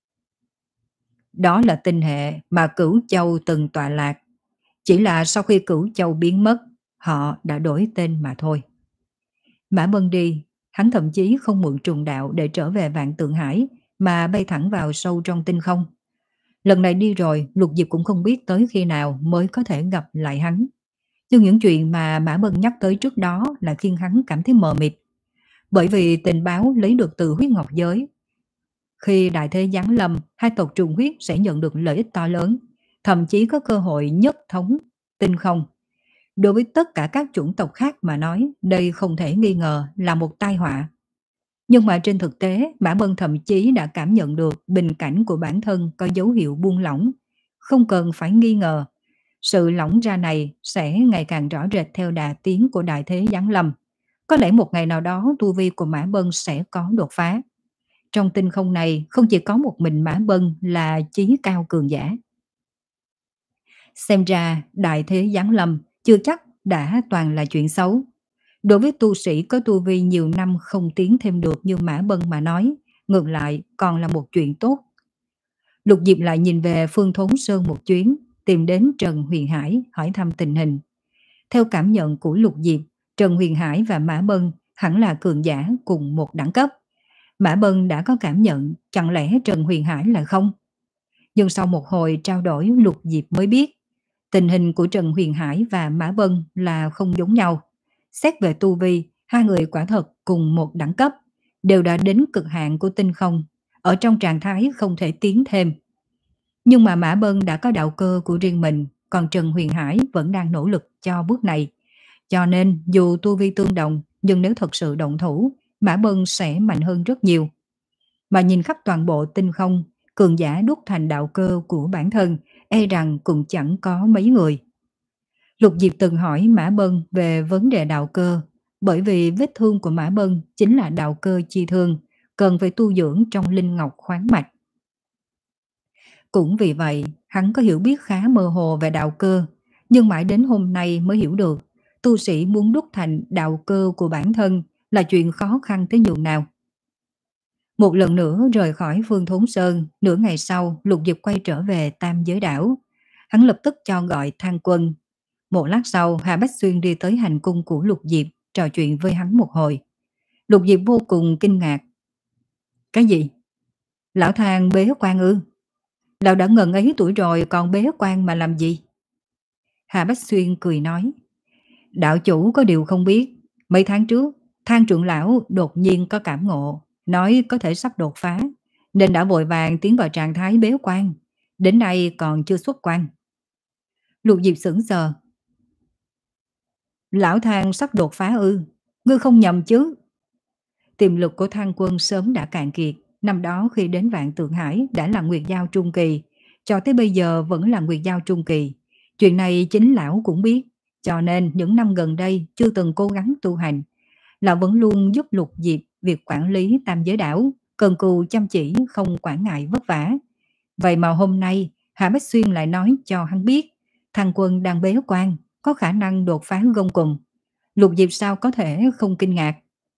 Đó là tinh hệ mà Cửu Châu từng tọa lạc. Chỉ là sau khi Cửu Châu biến mất, họ đã đổi tên mà thôi. Mã Bân đi, hắn thậm chí không mượn trùng đạo để trở về Vạn Tượng Hải, mà bay thẳng vào sâu trong tinh không. Lần này đi rồi, Lục Diệp cũng không biết tới khi nào mới có thể gặp lại hắn. Nhưng những chuyện mà Mã Bân nhắc tới trước đó là khiến hắn cảm thấy mờ mịt. Bởi vì tình báo lấy được từ huyết ngọc giới. Khi đại thế giáng lâm, hai tộc trùng huyết sẽ nhận được lợi ích to lớn, thậm chí có cơ hội nhất thống tinh không. Đối với tất cả các chủng tộc khác mà nói, đây không thể nghi ngờ là một tai họa. Nhưng mà trên thực tế, Mã Bân thậm chí đã cảm nhận được bình cảnh của bản thân có dấu hiệu buông lỏng. Không cần phải nghi ngờ, sự lỏng ra này sẽ ngày càng rõ rệt theo đà tiến của đại thế giáng lâm. Có lẽ một ngày nào đó tu vi của Mã Bân sẽ có đột phá. Trong tinh không này không chỉ có một mình Mã Bân là chí cao cường giả. Xem ra đại thế giáng lâm chưa chắc đã toàn là chuyện xấu. Đối với tu sĩ có tu vi nhiều năm không tiến thêm được như Mã Bân mà nói, ngược lại còn là một chuyện tốt. Lục Diệp lại nhìn về Phương Thốn Sơn một chuyến, tìm đến Trần Huyền Hải hỏi thăm tình hình. Theo cảm nhận của Lục Diệp, Trần Huyền Hải và Mã Bân hẳn là cường giả cùng một đẳng cấp. Mã Bân đã có cảm nhận, chẳng lẽ Trần Huyền Hải là không? Nhưng sau một hồi trao đổi, Lục Diệp mới biết, tình hình của Trần Huyền Hải và Mã Bân là không giống nhau. Xét về tu vi, hai người quả thật cùng một đẳng cấp, đều đã đến cực hạn của tinh không, ở trong trạng thái không thể tiến thêm. Nhưng mà Mã Bân đã có đạo cơ của riêng mình, còn Trần Huyền Hải vẫn đang nỗ lực cho bước này. Cho nên dù tu vi tương đồng, nhưng nếu thật sự động thủ, Mã Bân sẽ mạnh hơn rất nhiều. Mà nhìn khắp toàn bộ tinh không, cường giả đúc thành đạo cơ của bản thân, e rằng cũng chẳng có mấy người. Lục Diệp từng hỏi Mã Bân về vấn đề đạo cơ, bởi vì vết thương của Mã Bân chính là đạo cơ chi thương, cần phải tu dưỡng trong linh ngọc khoáng mạch. Cũng vì vậy, hắn có hiểu biết khá mơ hồ về đạo cơ, nhưng mãi đến hôm nay mới hiểu được, tu sĩ muốn đúc thành đạo cơ của bản thân là chuyện khó khăn tới nhường nào. Một lần nữa rời khỏi Phương Thốn Sơn, nửa ngày sau Lục Diệp quay trở về Tam Giới Đảo. Hắn lập tức cho gọi Thang Quân. Một lát sau, Hà Bách Xuyên đi tới hành cung của Lục Diệp, trò chuyện với hắn một hồi. Lục Diệp vô cùng kinh ngạc. Cái gì? Lão Thang bế quan ư? Lão đã ngần ấy tuổi rồi còn bế quan mà làm gì? Hà Bách Xuyên cười nói. Đạo chủ có điều không biết. Mấy tháng trước, Thang trưởng lão đột nhiên có cảm ngộ, nói có thể sắp đột phá, nên đã vội vàng tiến vào trạng thái bế quan. Đến nay còn chưa xuất quan. Lục Diệp sững sờ. Lão Thang sắp đột phá ư? Ngươi không nhầm chứ? Tiềm lực của Thang Quân sớm đã cạn kiệt. Năm đó khi đến Vạn Tượng Hải đã là Nguyệt Giao Trung Kỳ, cho tới bây giờ vẫn là Nguyệt Giao Trung Kỳ. Chuyện này chính lão cũng biết, cho nên những năm gần đây chưa từng cố gắng tu hành. Lão vẫn luôn giúp Lục Diệp việc quản lý Tam Giới Đảo, cần cù chăm chỉ không quản ngại vất vả. Vậy mà hôm nay Hạ Bách Xuyên lại nói cho hắn biết Thang Quân đang bế quan, có khả năng đột phá gông cùng. Lục Diệp sao có thể không kinh ngạc.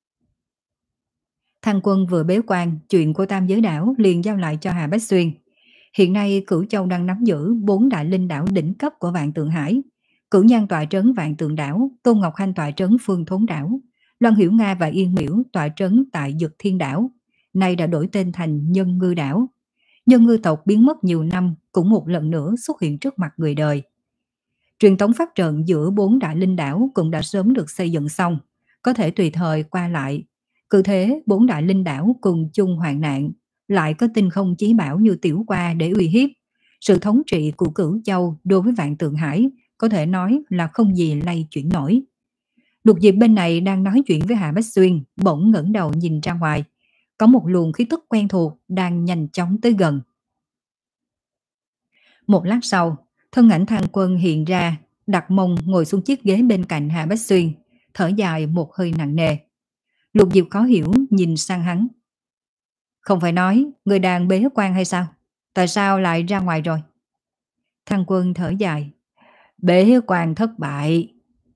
Thang Quân vừa bế quan, chuyện của Tam Giới Đảo liền giao lại cho Hà Bách Xuyên. Hiện nay Cửu Châu đang nắm giữ bốn đại linh đảo đỉnh cấp của Vạn Tượng Hải. Cửu Nhan tọa trấn Vạn Tượng Đảo, Tôn Ngọc Hanh tọa trấn Phương Thốn Đảo, Loan Hiểu Nga và Yên Miễu tọa trấn tại Dực Thiên Đảo. Nay đã đổi tên thành Nhân Ngư Đảo. Nhân ngư tộc biến mất nhiều năm cũng một lần nữa xuất hiện trước mặt người đời. Truyền tống pháp trận giữa bốn đại linh đảo cũng đã sớm được xây dựng xong, có thể tùy thời qua lại. Cứ thế bốn đại linh đảo cùng chung hoạn nạn, lại có tinh không chí bảo như tiểu qua để uy hiếp. Sự thống trị của Cửu Châu đối với Vạn Tượng Hải có thể nói là không gì lay chuyển nổi. Lục Diệp bên này đang nói chuyện với Hạ Bách Xuyên, bỗng ngẩng đầu nhìn ra ngoài. Có một luồng khí tức quen thuộc đang nhanh chóng tới gần. Một lát sau, thân ảnh Thang Quân hiện ra, đặt mông ngồi xuống chiếc ghế bên cạnh Hạ Bách Xuyên, thở dài một hơi nặng nề. Lục Diệp khó hiểu nhìn sang hắn. Không phải nói người đang bế quan hay sao? Tại sao lại ra ngoài rồi? Thang Quân thở dài. Bế quan thất bại.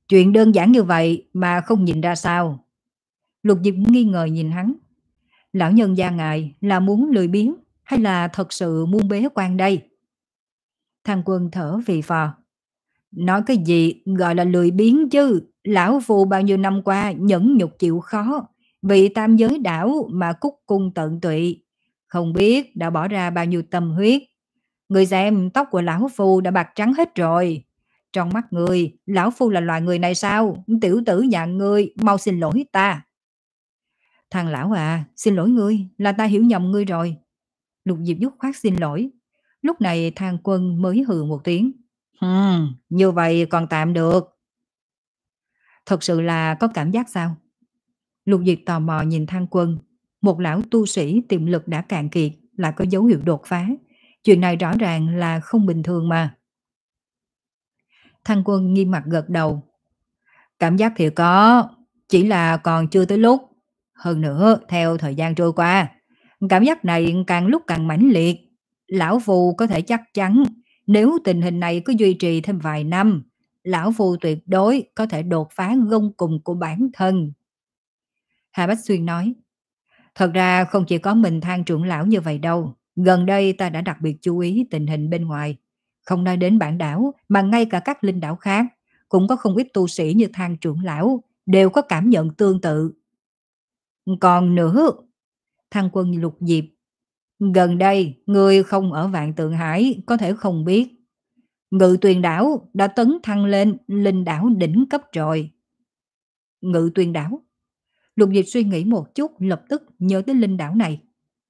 Chuyện đơn giản như vậy mà không nhìn ra sao? Lục Diệp nghi ngờ nhìn hắn. Lão nhân gia ngài là muốn lười biếng hay là thật sự muốn bế quan đây? Thằng Quân thở phì phò. Nói cái gì gọi là lười biếng chứ? Lão Phu bao nhiêu năm qua nhẫn nhục chịu khó, vì tam giới đảo mà cúc cung tận tụy. Không biết đã bỏ ra bao nhiêu tâm huyết. Người xem tóc của Lão Phu đã bạc trắng hết rồi. Trong mắt người, Lão Phu là loài người này sao? Tiểu tử nhà ngươi, mau xin lỗi ta. Thằng lão à, xin lỗi ngươi, là ta hiểu nhầm ngươi rồi. Lục Diệp dứt khoát xin lỗi. Lúc này Thang Quân mới hừ một tiếng. Hừm, như vậy còn tạm được. Thật sự là có cảm giác sao? Lục Diệp tò mò nhìn Thang Quân. Một lão tu sĩ tiềm lực đã cạn kiệt, lại có dấu hiệu đột phá. Chuyện này rõ ràng là không bình thường mà. Thang Quân nghiêm mặt gật đầu. Cảm giác thì có, chỉ là còn chưa tới lúc. Hơn nữa, theo thời gian trôi qua, cảm giác này càng lúc càng mãnh liệt. Lão Phu có thể chắc chắn, nếu tình hình này cứ duy trì thêm vài năm, Lão Phu tuyệt đối có thể đột phá gông cùng của bản thân. Hà Bách Xuyên nói, thật ra không chỉ có mình Thang trưởng lão như vậy đâu. Gần đây ta đã đặc biệt chú ý tình hình bên ngoài. Không nói đến bản đảo, mà ngay cả các linh đảo khác, cũng có không ít tu sĩ như Thang trưởng lão, đều có cảm nhận tương tự. Còn nữa, Thăng Quân Lục Diệp, gần đây người không ở Vạn Tượng Hải có thể không biết. Ngự Tuyền đảo đã tấn thăng lên linh đảo đỉnh cấp rồi. Ngự Tuyền đảo. Lục Diệp suy nghĩ một chút lập tức nhớ tới linh đảo này.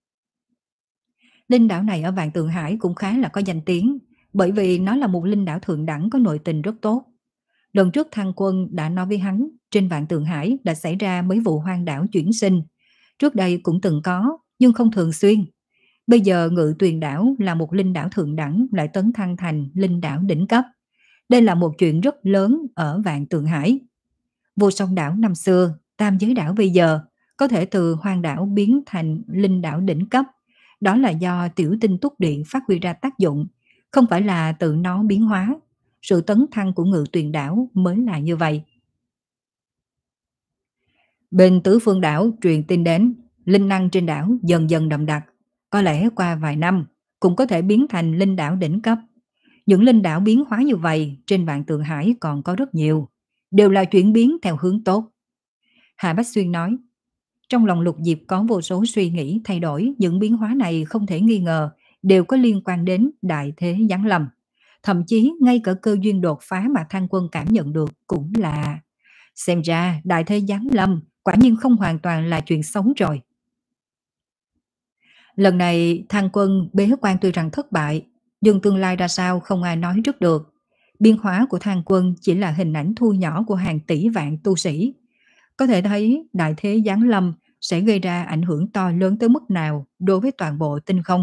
Linh đảo này ở Vạn Tượng Hải cũng khá là có danh tiếng, bởi vì nó là một linh đảo thượng đẳng có nội tình rất tốt. Lần trước Thăng Quân đã nói với hắn, trên Vạn Tượng Hải đã xảy ra mấy vụ hoang đảo chuyển sinh. Trước đây cũng từng có, nhưng không thường xuyên. Bây giờ Ngự Tuyền đảo là một linh đảo thượng đẳng lại tấn thăng thành linh đảo đỉnh cấp. Đây là một chuyện rất lớn ở Vạn Tượng Hải. Vô Song đảo năm xưa, Tam Giới đảo bây giờ, có thể từ hoang đảo biến thành linh đảo đỉnh cấp. Đó là do tiểu tinh túc điện phát huy ra tác dụng, không phải là tự nó biến hóa. Sự tấn thăng của Ngự Tuyền đảo mới là như vậy. Bên Tứ Phương đảo truyền tin đến, linh năng trên đảo dần dần đậm đặc. Có lẽ qua vài năm cũng có thể biến thành linh đảo đỉnh cấp. Những linh đảo biến hóa như vậy trên Vạn Tượng Hải còn có rất nhiều, đều là chuyển biến theo hướng tốt. Hạ Bách Xuyên nói, trong lòng Lục Diệp có vô số suy nghĩ thay đổi, những biến hóa này không thể nghi ngờ đều có liên quan đến đại thế giáng lâm. Thậm chí ngay cả cơ duyên đột phá mà Thăng Quân cảm nhận được cũng là... Xem ra đại thế giáng lâm quả nhiên không hoàn toàn là chuyện xấu rồi. Lần này Thăng Quân bế quan tuy rằng thất bại, nhưng tương lai ra sao không ai nói trước được. Biến hóa của Thăng Quân chỉ là hình ảnh thu nhỏ của hàng tỷ vạn tu sĩ. Có thể thấy đại thế giáng lâm sẽ gây ra ảnh hưởng to lớn tới mức nào đối với toàn bộ tinh không.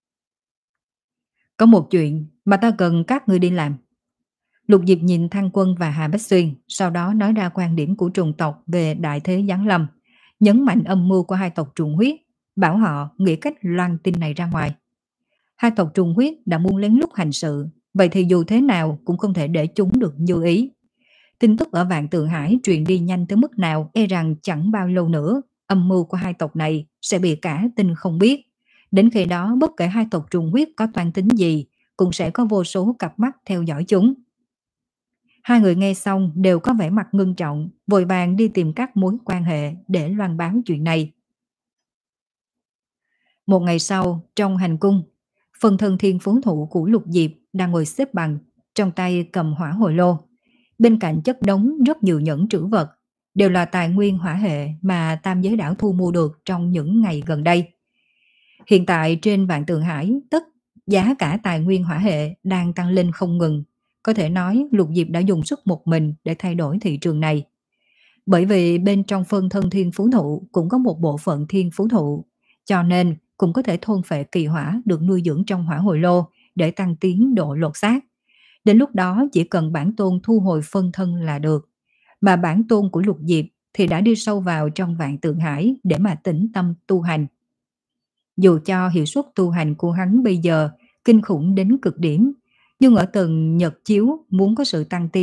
Có một chuyện mà ta cần các ngươi đi làm. Lục Diệp nhìn Thăng Quân và Hà Bách Xuyên, sau đó nói ra quan điểm của trùng tộc về đại thế giáng lâm, nhấn mạnh âm mưu của hai tộc trùng huyết, bảo họ nghĩ cách loan tin này ra ngoài. Hai tộc trùng huyết đã muốn lén lút hành sự, vậy thì dù thế nào cũng không thể để chúng được như ý. Tin tức ở Vạn Tượng Hải truyền đi nhanh tới mức nào, e rằng chẳng bao lâu nữa, âm mưu của hai tộc này sẽ bị cả tinh không biết. Đến khi đó, bất kể hai tộc trùng huyết có toan tính gì, cũng sẽ có vô số cặp mắt theo dõi chúng. Hai người nghe xong đều có vẻ mặt ngưng trọng, vội vàng đi tìm các mối quan hệ để loan báo chuyện này. Một ngày sau, trong hành cung, phần thân thiên phú thụ của Lục Diệp đang ngồi xếp bằng, trong tay cầm hỏa hồ lô. Bên cạnh chất đống rất nhiều nhẫn trữ vật, đều là tài nguyên hỏa hệ mà Tam Giới đảo thu mua được trong những ngày gần đây. Hiện tại trên Vạn Tượng Hải, tất giá cả tài nguyên hỏa hệ đang tăng lên không ngừng. Có thể nói Lục Diệp đã dùng sức một mình để thay đổi thị trường này. Bởi vì bên trong phân thân thiên phú thụ cũng có một bộ phận thiên phú thụ, cho nên cũng có thể thôn phệ kỳ hỏa được nuôi dưỡng trong hỏa hồi lô để tăng tiến độ lột xác. Đến lúc đó chỉ cần bản tôn thu hồi phân thân là được. Mà bản tôn của Lục Diệp thì đã đi sâu vào trong Vạn Tượng Hải để mà tĩnh tâm tu hành. Dù cho hiệu suất tu hành của hắn bây giờ kinh khủng đến cực điểm, nhưng ở tầng nhật chiếu muốn có sự tăng tiến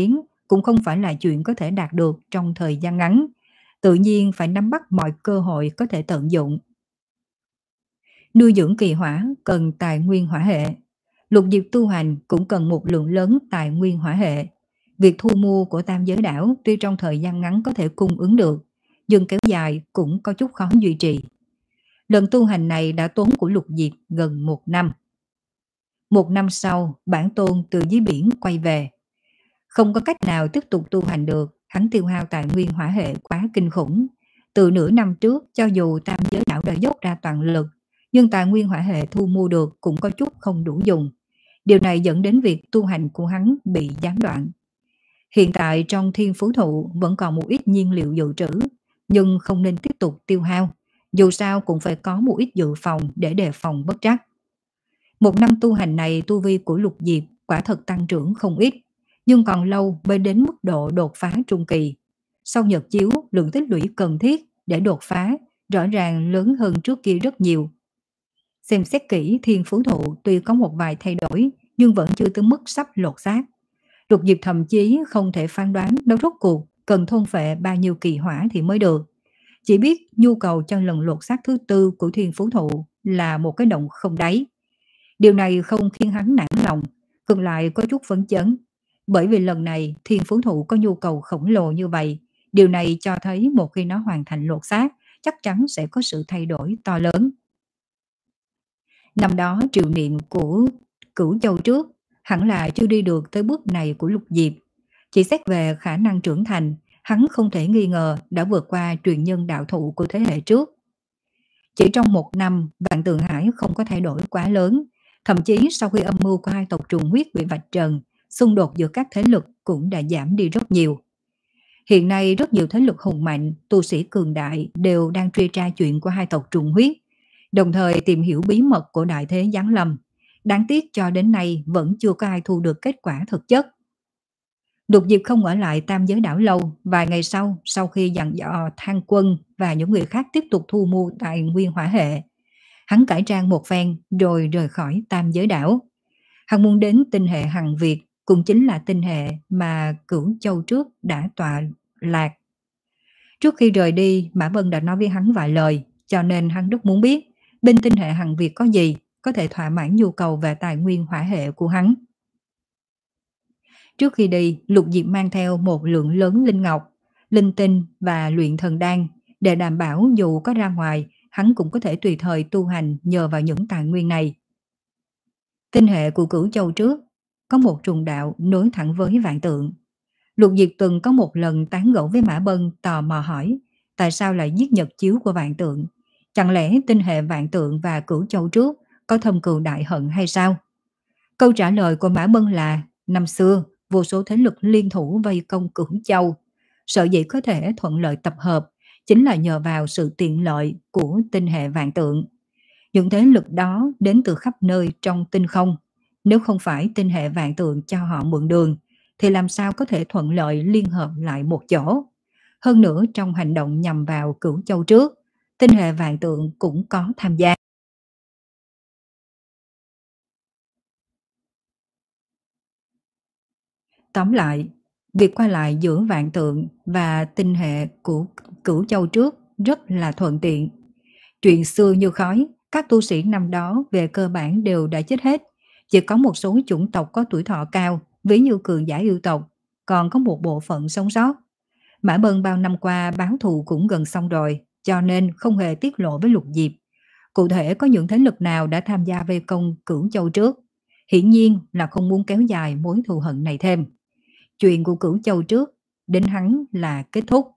cũng không phải là chuyện có thể đạt được trong thời gian ngắn, tự nhiên phải nắm bắt mọi cơ hội có thể tận dụng. Nuôi dưỡng kỳ hỏa cần tài nguyên hỏa hệ. Lục diệp tu hành cũng cần một lượng lớn tài nguyên hỏa hệ. Việc thu mua của tam giới đảo tuy trong thời gian ngắn có thể cung ứng được, nhưng kéo dài cũng có chút khó duy trì. Lần tu hành này đã tốn của Lục Diệp gần một năm. Một năm sau, bản tôn từ dưới biển quay về. Không có cách nào tiếp tục tu hành được, hắn tiêu hao tài nguyên hỏa hệ quá kinh khủng. Từ nửa năm trước, cho dù tam giới đảo đã dốc ra toàn lực, nhưng tài nguyên hỏa hệ thu mua được cũng có chút không đủ dùng. Điều này dẫn đến việc tu hành của hắn bị gián đoạn. Hiện tại trong thiên phú thụ vẫn còn một ít nhiên liệu dự trữ, nhưng không nên tiếp tục tiêu hao. Dù sao cũng phải có một ít dự phòng để đề phòng bất trắc. Một năm tu hành này tu vi của Lục Diệp quả thật tăng trưởng không ít, nhưng còn lâu mới đến mức độ đột phá trung kỳ. Sau nhật chiếu, lượng tích lũy cần thiết để đột phá rõ ràng lớn hơn trước kia rất nhiều. Xem xét kỹ thiên phú thụ tuy có một vài thay đổi, nhưng vẫn chưa tới mức sắp lột xác. Lục Diệp thậm chí không thể phán đoán đâu rốt cuộc cần thôn phệ bao nhiêu kỳ hỏa thì mới được. Chỉ biết nhu cầu cho lần lột xác thứ tư của thiên phú thụ là một cái động không đáy. Điều này không khiến hắn nản lòng, ngược lại có chút phấn chấn. Bởi vì lần này thiên phú thụ có nhu cầu khổng lồ như vậy, điều này cho thấy một khi nó hoàn thành lột xác, chắc chắn sẽ có sự thay đổi to lớn. Năm đó triệu niệm của Cửu Châu trước hẳn là chưa đi được tới bước này của Lục Diệp. Chỉ xét về khả năng trưởng thành, hắn không thể nghi ngờ đã vượt qua truyền nhân đạo thụ của thế hệ trước. Chỉ trong một năm, Vạn Tượng Hải không có thay đổi quá lớn. Thậm chí sau khi âm mưu của hai tộc trùng huyết bị vạch trần, xung đột giữa các thế lực cũng đã giảm đi rất nhiều. Hiện nay rất nhiều thế lực hùng mạnh, tu sĩ cường đại đều đang truy tra chuyện của hai tộc trùng huyết, đồng thời tìm hiểu bí mật của đại thế giáng lâm. Đáng tiếc cho đến nay vẫn chưa có ai thu được kết quả thực chất. Lục Diệp không ở lại tam giới đảo lâu, vài ngày sau, sau khi dặn dò Thang Quân và những người khác tiếp tục thu mua tài nguyên hỏa hệ, hắn cải trang một phen rồi rời khỏi tam giới đảo. Hắn muốn đến tinh hệ Hằng Việt, cũng chính là tinh hệ mà Cửu Châu trước đã tọa lạc. Trước khi rời đi, Mã Vân đã nói với hắn vài lời, cho nên hắn rất muốn biết bên tinh hệ Hằng Việt có gì có thể thỏa mãn nhu cầu về tài nguyên hỏa hệ của hắn. Trước khi đi, Lục Diệp mang theo một lượng lớn linh ngọc, linh tinh và luyện thần đan để đảm bảo dù có ra ngoài, hắn cũng có thể tùy thời tu hành nhờ vào những tài nguyên này. Tinh hệ của Cửu Châu trước có một trùng đạo nối thẳng với Vạn Tượng. Lục Diệp từng có một lần tán gẫu với Mã Bân, tò mò hỏi tại sao lại giết nhật chiếu của Vạn Tượng. Chẳng lẽ tinh hệ Vạn Tượng và Cửu Châu trước có thâm cừu đại hận hay sao? Câu trả lời của Mã Bân là năm xưa vô số thế lực liên thủ vây công Cửu Châu, sở dĩ có thể thuận lợi tập hợp chính là nhờ vào sự tiện lợi của tinh hệ Vạn Tượng. Những thế lực đó đến từ khắp nơi trong tinh không, nếu không phải tinh hệ Vạn Tượng cho họ mượn đường thì làm sao có thể thuận lợi liên hợp lại một chỗ. Hơn nữa trong hành động nhằm vào Cửu Châu trước, tinh hệ Vạn Tượng cũng có tham gia. Tóm lại, việc qua lại giữa Vạn Tượng và tinh hệ của Cửu Châu trước rất là thuận tiện. Chuyện xưa như khói, các tu sĩ năm đó về cơ bản đều đã chết hết. Chỉ có một số chủng tộc có tuổi thọ cao, ví như cường giả yêu tộc, còn có một bộ phận sống sót. Mã Bân bao năm qua báo thù cũng gần xong rồi, cho nên không hề tiết lộ với Lục Diệp. Cụ thể có những thế lực nào đã tham gia vây công Cửu Châu trước, hiển nhiên là không muốn kéo dài mối thù hận này thêm. Chuyện của Cửu Châu trước đến hắn là kết thúc.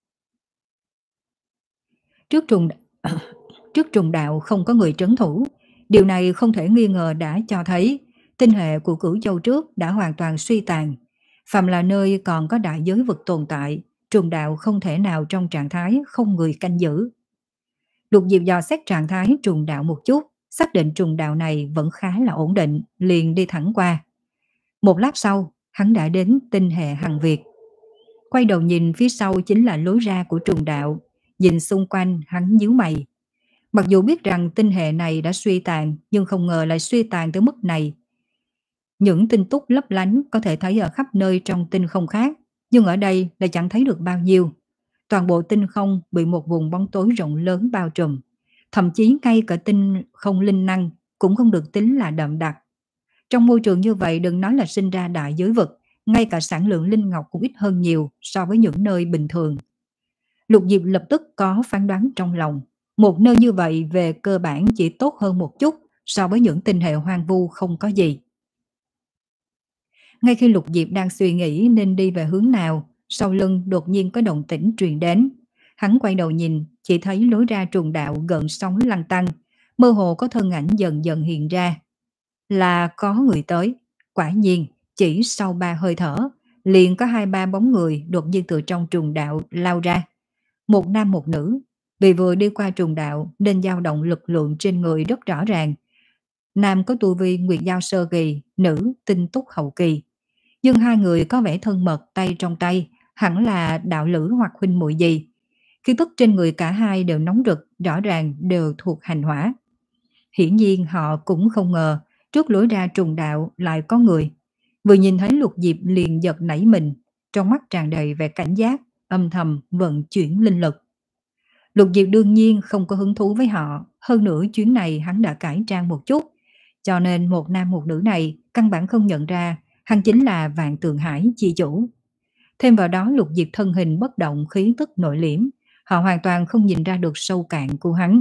Trước trùng trước trùng đạo không có người trấn thủ, điều này không thể nghi ngờ đã cho thấy tinh hệ của Cửu Châu trước đã hoàn toàn suy tàn. Phàm là nơi còn có đại giới vực tồn tại, trùng đạo không thể nào trong trạng thái không người canh giữ. Lục Diệp dò xét trạng thái trùng đạo một chút, xác định trùng đạo này vẫn khá là ổn định, liền đi thẳng qua. Một lát sau, hắn đã đến tinh hệ Hằng Việt. Quay đầu nhìn phía sau chính là lối ra của trùng đạo, nhìn xung quanh hắn nhíu mày. Mặc dù biết rằng tinh hệ này đã suy tàn, nhưng không ngờ lại suy tàn tới mức này. Những tinh túc lấp lánh có thể thấy ở khắp nơi trong tinh không khác, nhưng ở đây lại chẳng thấy được bao nhiêu. Toàn bộ tinh không bị một vùng bóng tối rộng lớn bao trùm. Thậm chí ngay cả tinh không linh năng cũng không được tính là đậm đặc. Trong môi trường như vậy đừng nói là sinh ra đại giới vực, ngay cả sản lượng linh ngọc cũng ít hơn nhiều so với những nơi bình thường. Lục Diệp lập tức có phán đoán trong lòng. Một nơi như vậy về cơ bản chỉ tốt hơn một chút so với những tinh hệ hoang vu không có gì. Ngay khi Lục Diệp đang suy nghĩ nên đi về hướng nào, sau lưng đột nhiên có động tĩnh truyền đến. Hắn quay đầu nhìn, chỉ thấy lối ra trùng đạo gợn sóng lăn tăn, mơ hồ có thân ảnh dần dần hiện ra. Là có người tới. Quả nhiên, chỉ sau ba hơi thở, liền có hai ba bóng người đột nhiên từ trong trùng đạo lao ra. Một nam một nữ, vì vừa đi qua trùng đạo nên dao động lực lượng trên người rất rõ ràng. Nam có tu vi Nguyệt Giao sơ kỳ, nữ tinh túc hậu kỳ. Nhưng hai người có vẻ thân mật tay trong tay, hẳn là đạo lữ hoặc huynh muội gì. Khí tức trên người cả hai đều nóng rực, rõ ràng đều thuộc hành hỏa. Hiển nhiên họ cũng không ngờ trước lối ra trùng đạo lại có người. Vừa nhìn thấy Lục Diệp liền giật nảy mình, trong mắt tràn đầy vẻ cảnh giác, âm thầm vận chuyển linh lực. Lục Diệp đương nhiên không có hứng thú với họ, hơn nữa chuyến này hắn đã cải trang một chút, cho nên một nam một nữ này căn bản không nhận ra hắn chính là Vạn Tượng Hải chi chủ. Thêm vào đó Lục Diệp thân hình bất động khí tức nội liễm, họ hoàn toàn không nhìn ra được sâu cạn của hắn.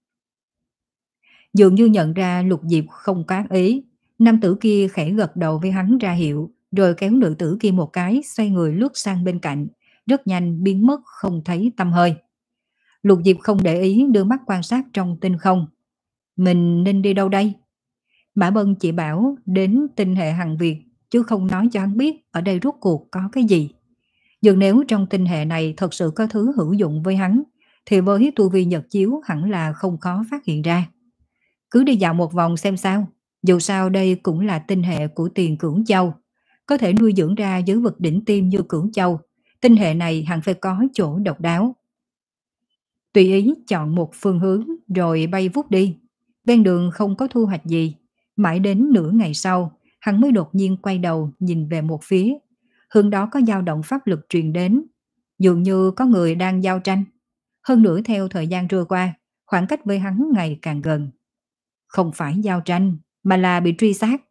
Dường như nhận ra Lục Diệp không có ác ý, nam tử kia khẽ gật đầu với hắn ra hiệu, rồi kéo nữ tử kia một cái xoay người lướt sang bên cạnh, rất nhanh biến mất không thấy tăm hơi. Lục Diệp không để ý đưa mắt quan sát trong tinh không. Mình nên đi đâu đây? Mã Bân chỉ bảo đến tinh hệ Hằng Việt, chứ không nói cho hắn biết ở đây rốt cuộc có cái gì. Nhưng nếu trong tinh hệ này thật sự có thứ hữu dụng với hắn, thì với tu vi nhật chiếu hẳn là không khó phát hiện ra. Cứ đi dạo một vòng xem sao, dù sao đây cũng là tinh hệ của Tiền Cửu Châu, có thể nuôi dưỡng ra giới vực đỉnh tim như Cửu Châu, tinh hệ này hẳn phải có chỗ độc đáo. Tùy ý chọn một phương hướng rồi bay vút đi, ven đường không có thu hoạch gì, mãi đến nửa ngày sau, hắn mới đột nhiên quay đầu nhìn về một phía, hướng đó có dao động pháp lực truyền đến, dường như có người đang giao tranh. Hơn nữa theo thời gian trôi qua, khoảng cách với hắn ngày càng gần. Không phải giao tranh, mà là bị truy sát.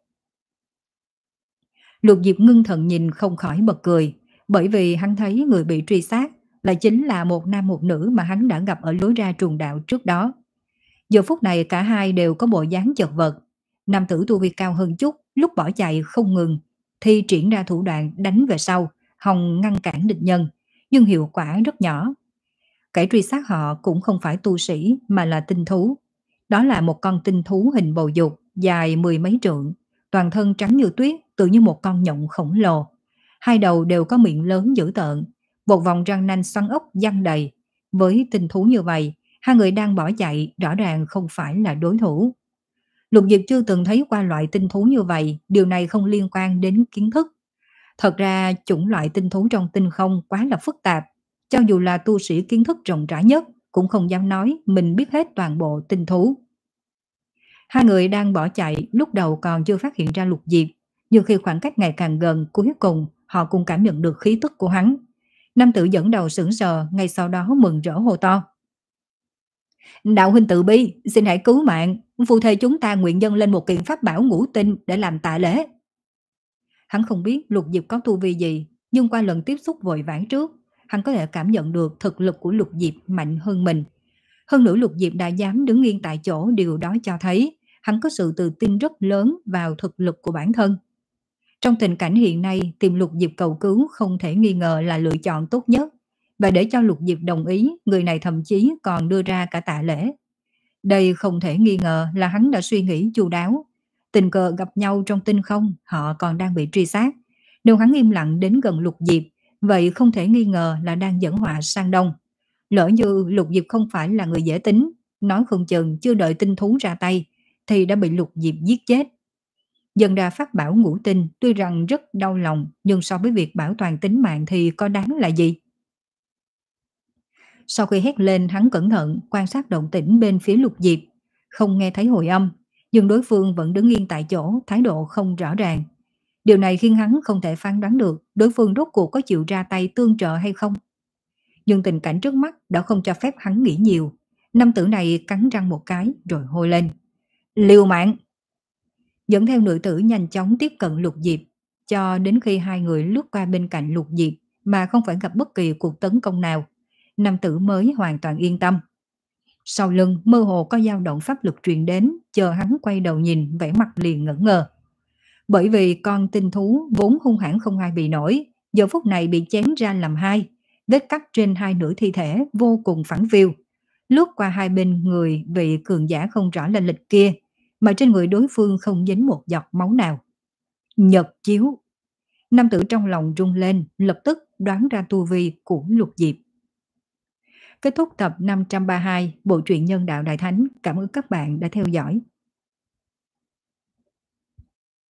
Lục Diệp ngưng thần nhìn không khỏi bật cười, bởi vì hắn thấy người bị truy sát lại chính là một nam một nữ mà hắn đã gặp ở lối ra trùng đạo trước đó. Giờ phút này cả hai đều có bộ dáng chật vật. Nam tử tu vi cao hơn chút, lúc bỏ chạy không ngừng, thì triển ra thủ đoạn đánh về sau, hòng ngăn cản địch nhân, nhưng hiệu quả rất nhỏ. Kẻ truy sát họ cũng không phải tu sĩ mà là tinh thú. Đó là một con tinh thú hình bầu dục, dài mười mấy trượng, toàn thân trắng như tuyết, tự như một con nhộng khổng lồ. Hai đầu đều có miệng lớn dữ tợn, một vòng răng nanh xoắn ốc giăng đầy. Với tinh thú như vậy, hai người đang bỏ chạy rõ ràng không phải là đối thủ. Lục Diệp chưa từng thấy qua loại tinh thú như vậy, điều này không liên quan đến kiến thức. Thật ra chủng loại tinh thú trong tinh không quá là phức tạp, cho dù là tu sĩ kiến thức rộng rãi nhất cũng không dám nói mình biết hết toàn bộ tinh thú. Hai người đang bỏ chạy, lúc đầu còn chưa phát hiện ra Lục Diệp, nhưng khi khoảng cách ngày càng gần, cuối cùng họ cũng cảm nhận được khí tức của hắn. Nam tử dẫn đầu sững sờ, ngay sau đó mừng rỡ hô to. Đạo huynh tự bi, xin hãy cứu mạng, phu thê chúng ta nguyện dâng lên một kiện pháp bảo ngũ tinh để làm tạ lễ. Hắn không biết Lục Diệp có tu vi gì, nhưng qua lần tiếp xúc vội vã trước, hắn có thể cảm nhận được thực lực của Lục Diệp mạnh hơn mình. Hơn nữa Lục Diệp đã dám đứng yên tại chỗ, điều đó cho thấy hắn có sự tự tin rất lớn vào thực lực của bản thân. Trong tình cảnh hiện nay, tìm Lục Diệp cầu cứu không thể nghi ngờ là lựa chọn tốt nhất. Và để cho Lục Diệp đồng ý, người này thậm chí còn đưa ra cả tạ lễ. Đây không thể nghi ngờ là hắn đã suy nghĩ chu đáo. Tình cờ gặp nhau trong tinh không, họ còn đang bị truy sát. Nếu hắn im lặng đến gần Lục Diệp, vậy không thể nghi ngờ là đang dẫn họa sang đông. Lỡ như Lục Diệp không phải là người dễ tính, nói không chừng chưa đợi tinh thú ra tay, thì đã bị Lục Diệp giết chết. Dân ra pháp bảo ngũ tinh tuy rằng rất đau lòng, nhưng so với việc bảo toàn tính mạng thì có đáng là gì? Sau khi hét lên, hắn cẩn thận quan sát động tĩnh bên phía Lục Diệp, không nghe thấy hồi âm, nhưng đối phương vẫn đứng yên tại chỗ, thái độ không rõ ràng. Điều này khiến hắn không thể phán đoán được đối phương rốt cuộc có chịu ra tay tương trợ hay không. Nhưng tình cảnh trước mắt đã không cho phép hắn nghĩ nhiều. Nam tử này cắn răng một cái rồi hô lên: "Liều mạng!" Dẫn theo nữ tử nhanh chóng tiếp cận Lục Diệp, cho đến khi hai người lướt qua bên cạnh Lục Diệp mà không phải gặp bất kỳ cuộc tấn công nào, nam tử mới hoàn toàn yên tâm. Sau lưng mơ hồ có dao động pháp lực truyền đến, chờ hắn quay đầu nhìn, vẻ mặt liền ngẩn ngơ. Bởi vì con tinh thú vốn hung hãn không ai bị nổi, giờ phút này bị chém ra làm hai, vết cắt trên hai nửa thi thể vô cùng phẳng phiu, lướt qua hai bên người vị cường giả không rõ lên lịch kia, mà trên người đối phương không dính một giọt máu nào. Nhật chiếu. Nam tử trong lòng rung lên, lập tức đoán ra tu vi của Lục Diệp. Kết thúc tập năm trăm ba mươi hai Bộ truyện Nhân Đạo Đại Thánh. Cảm ơn các bạn đã theo dõi.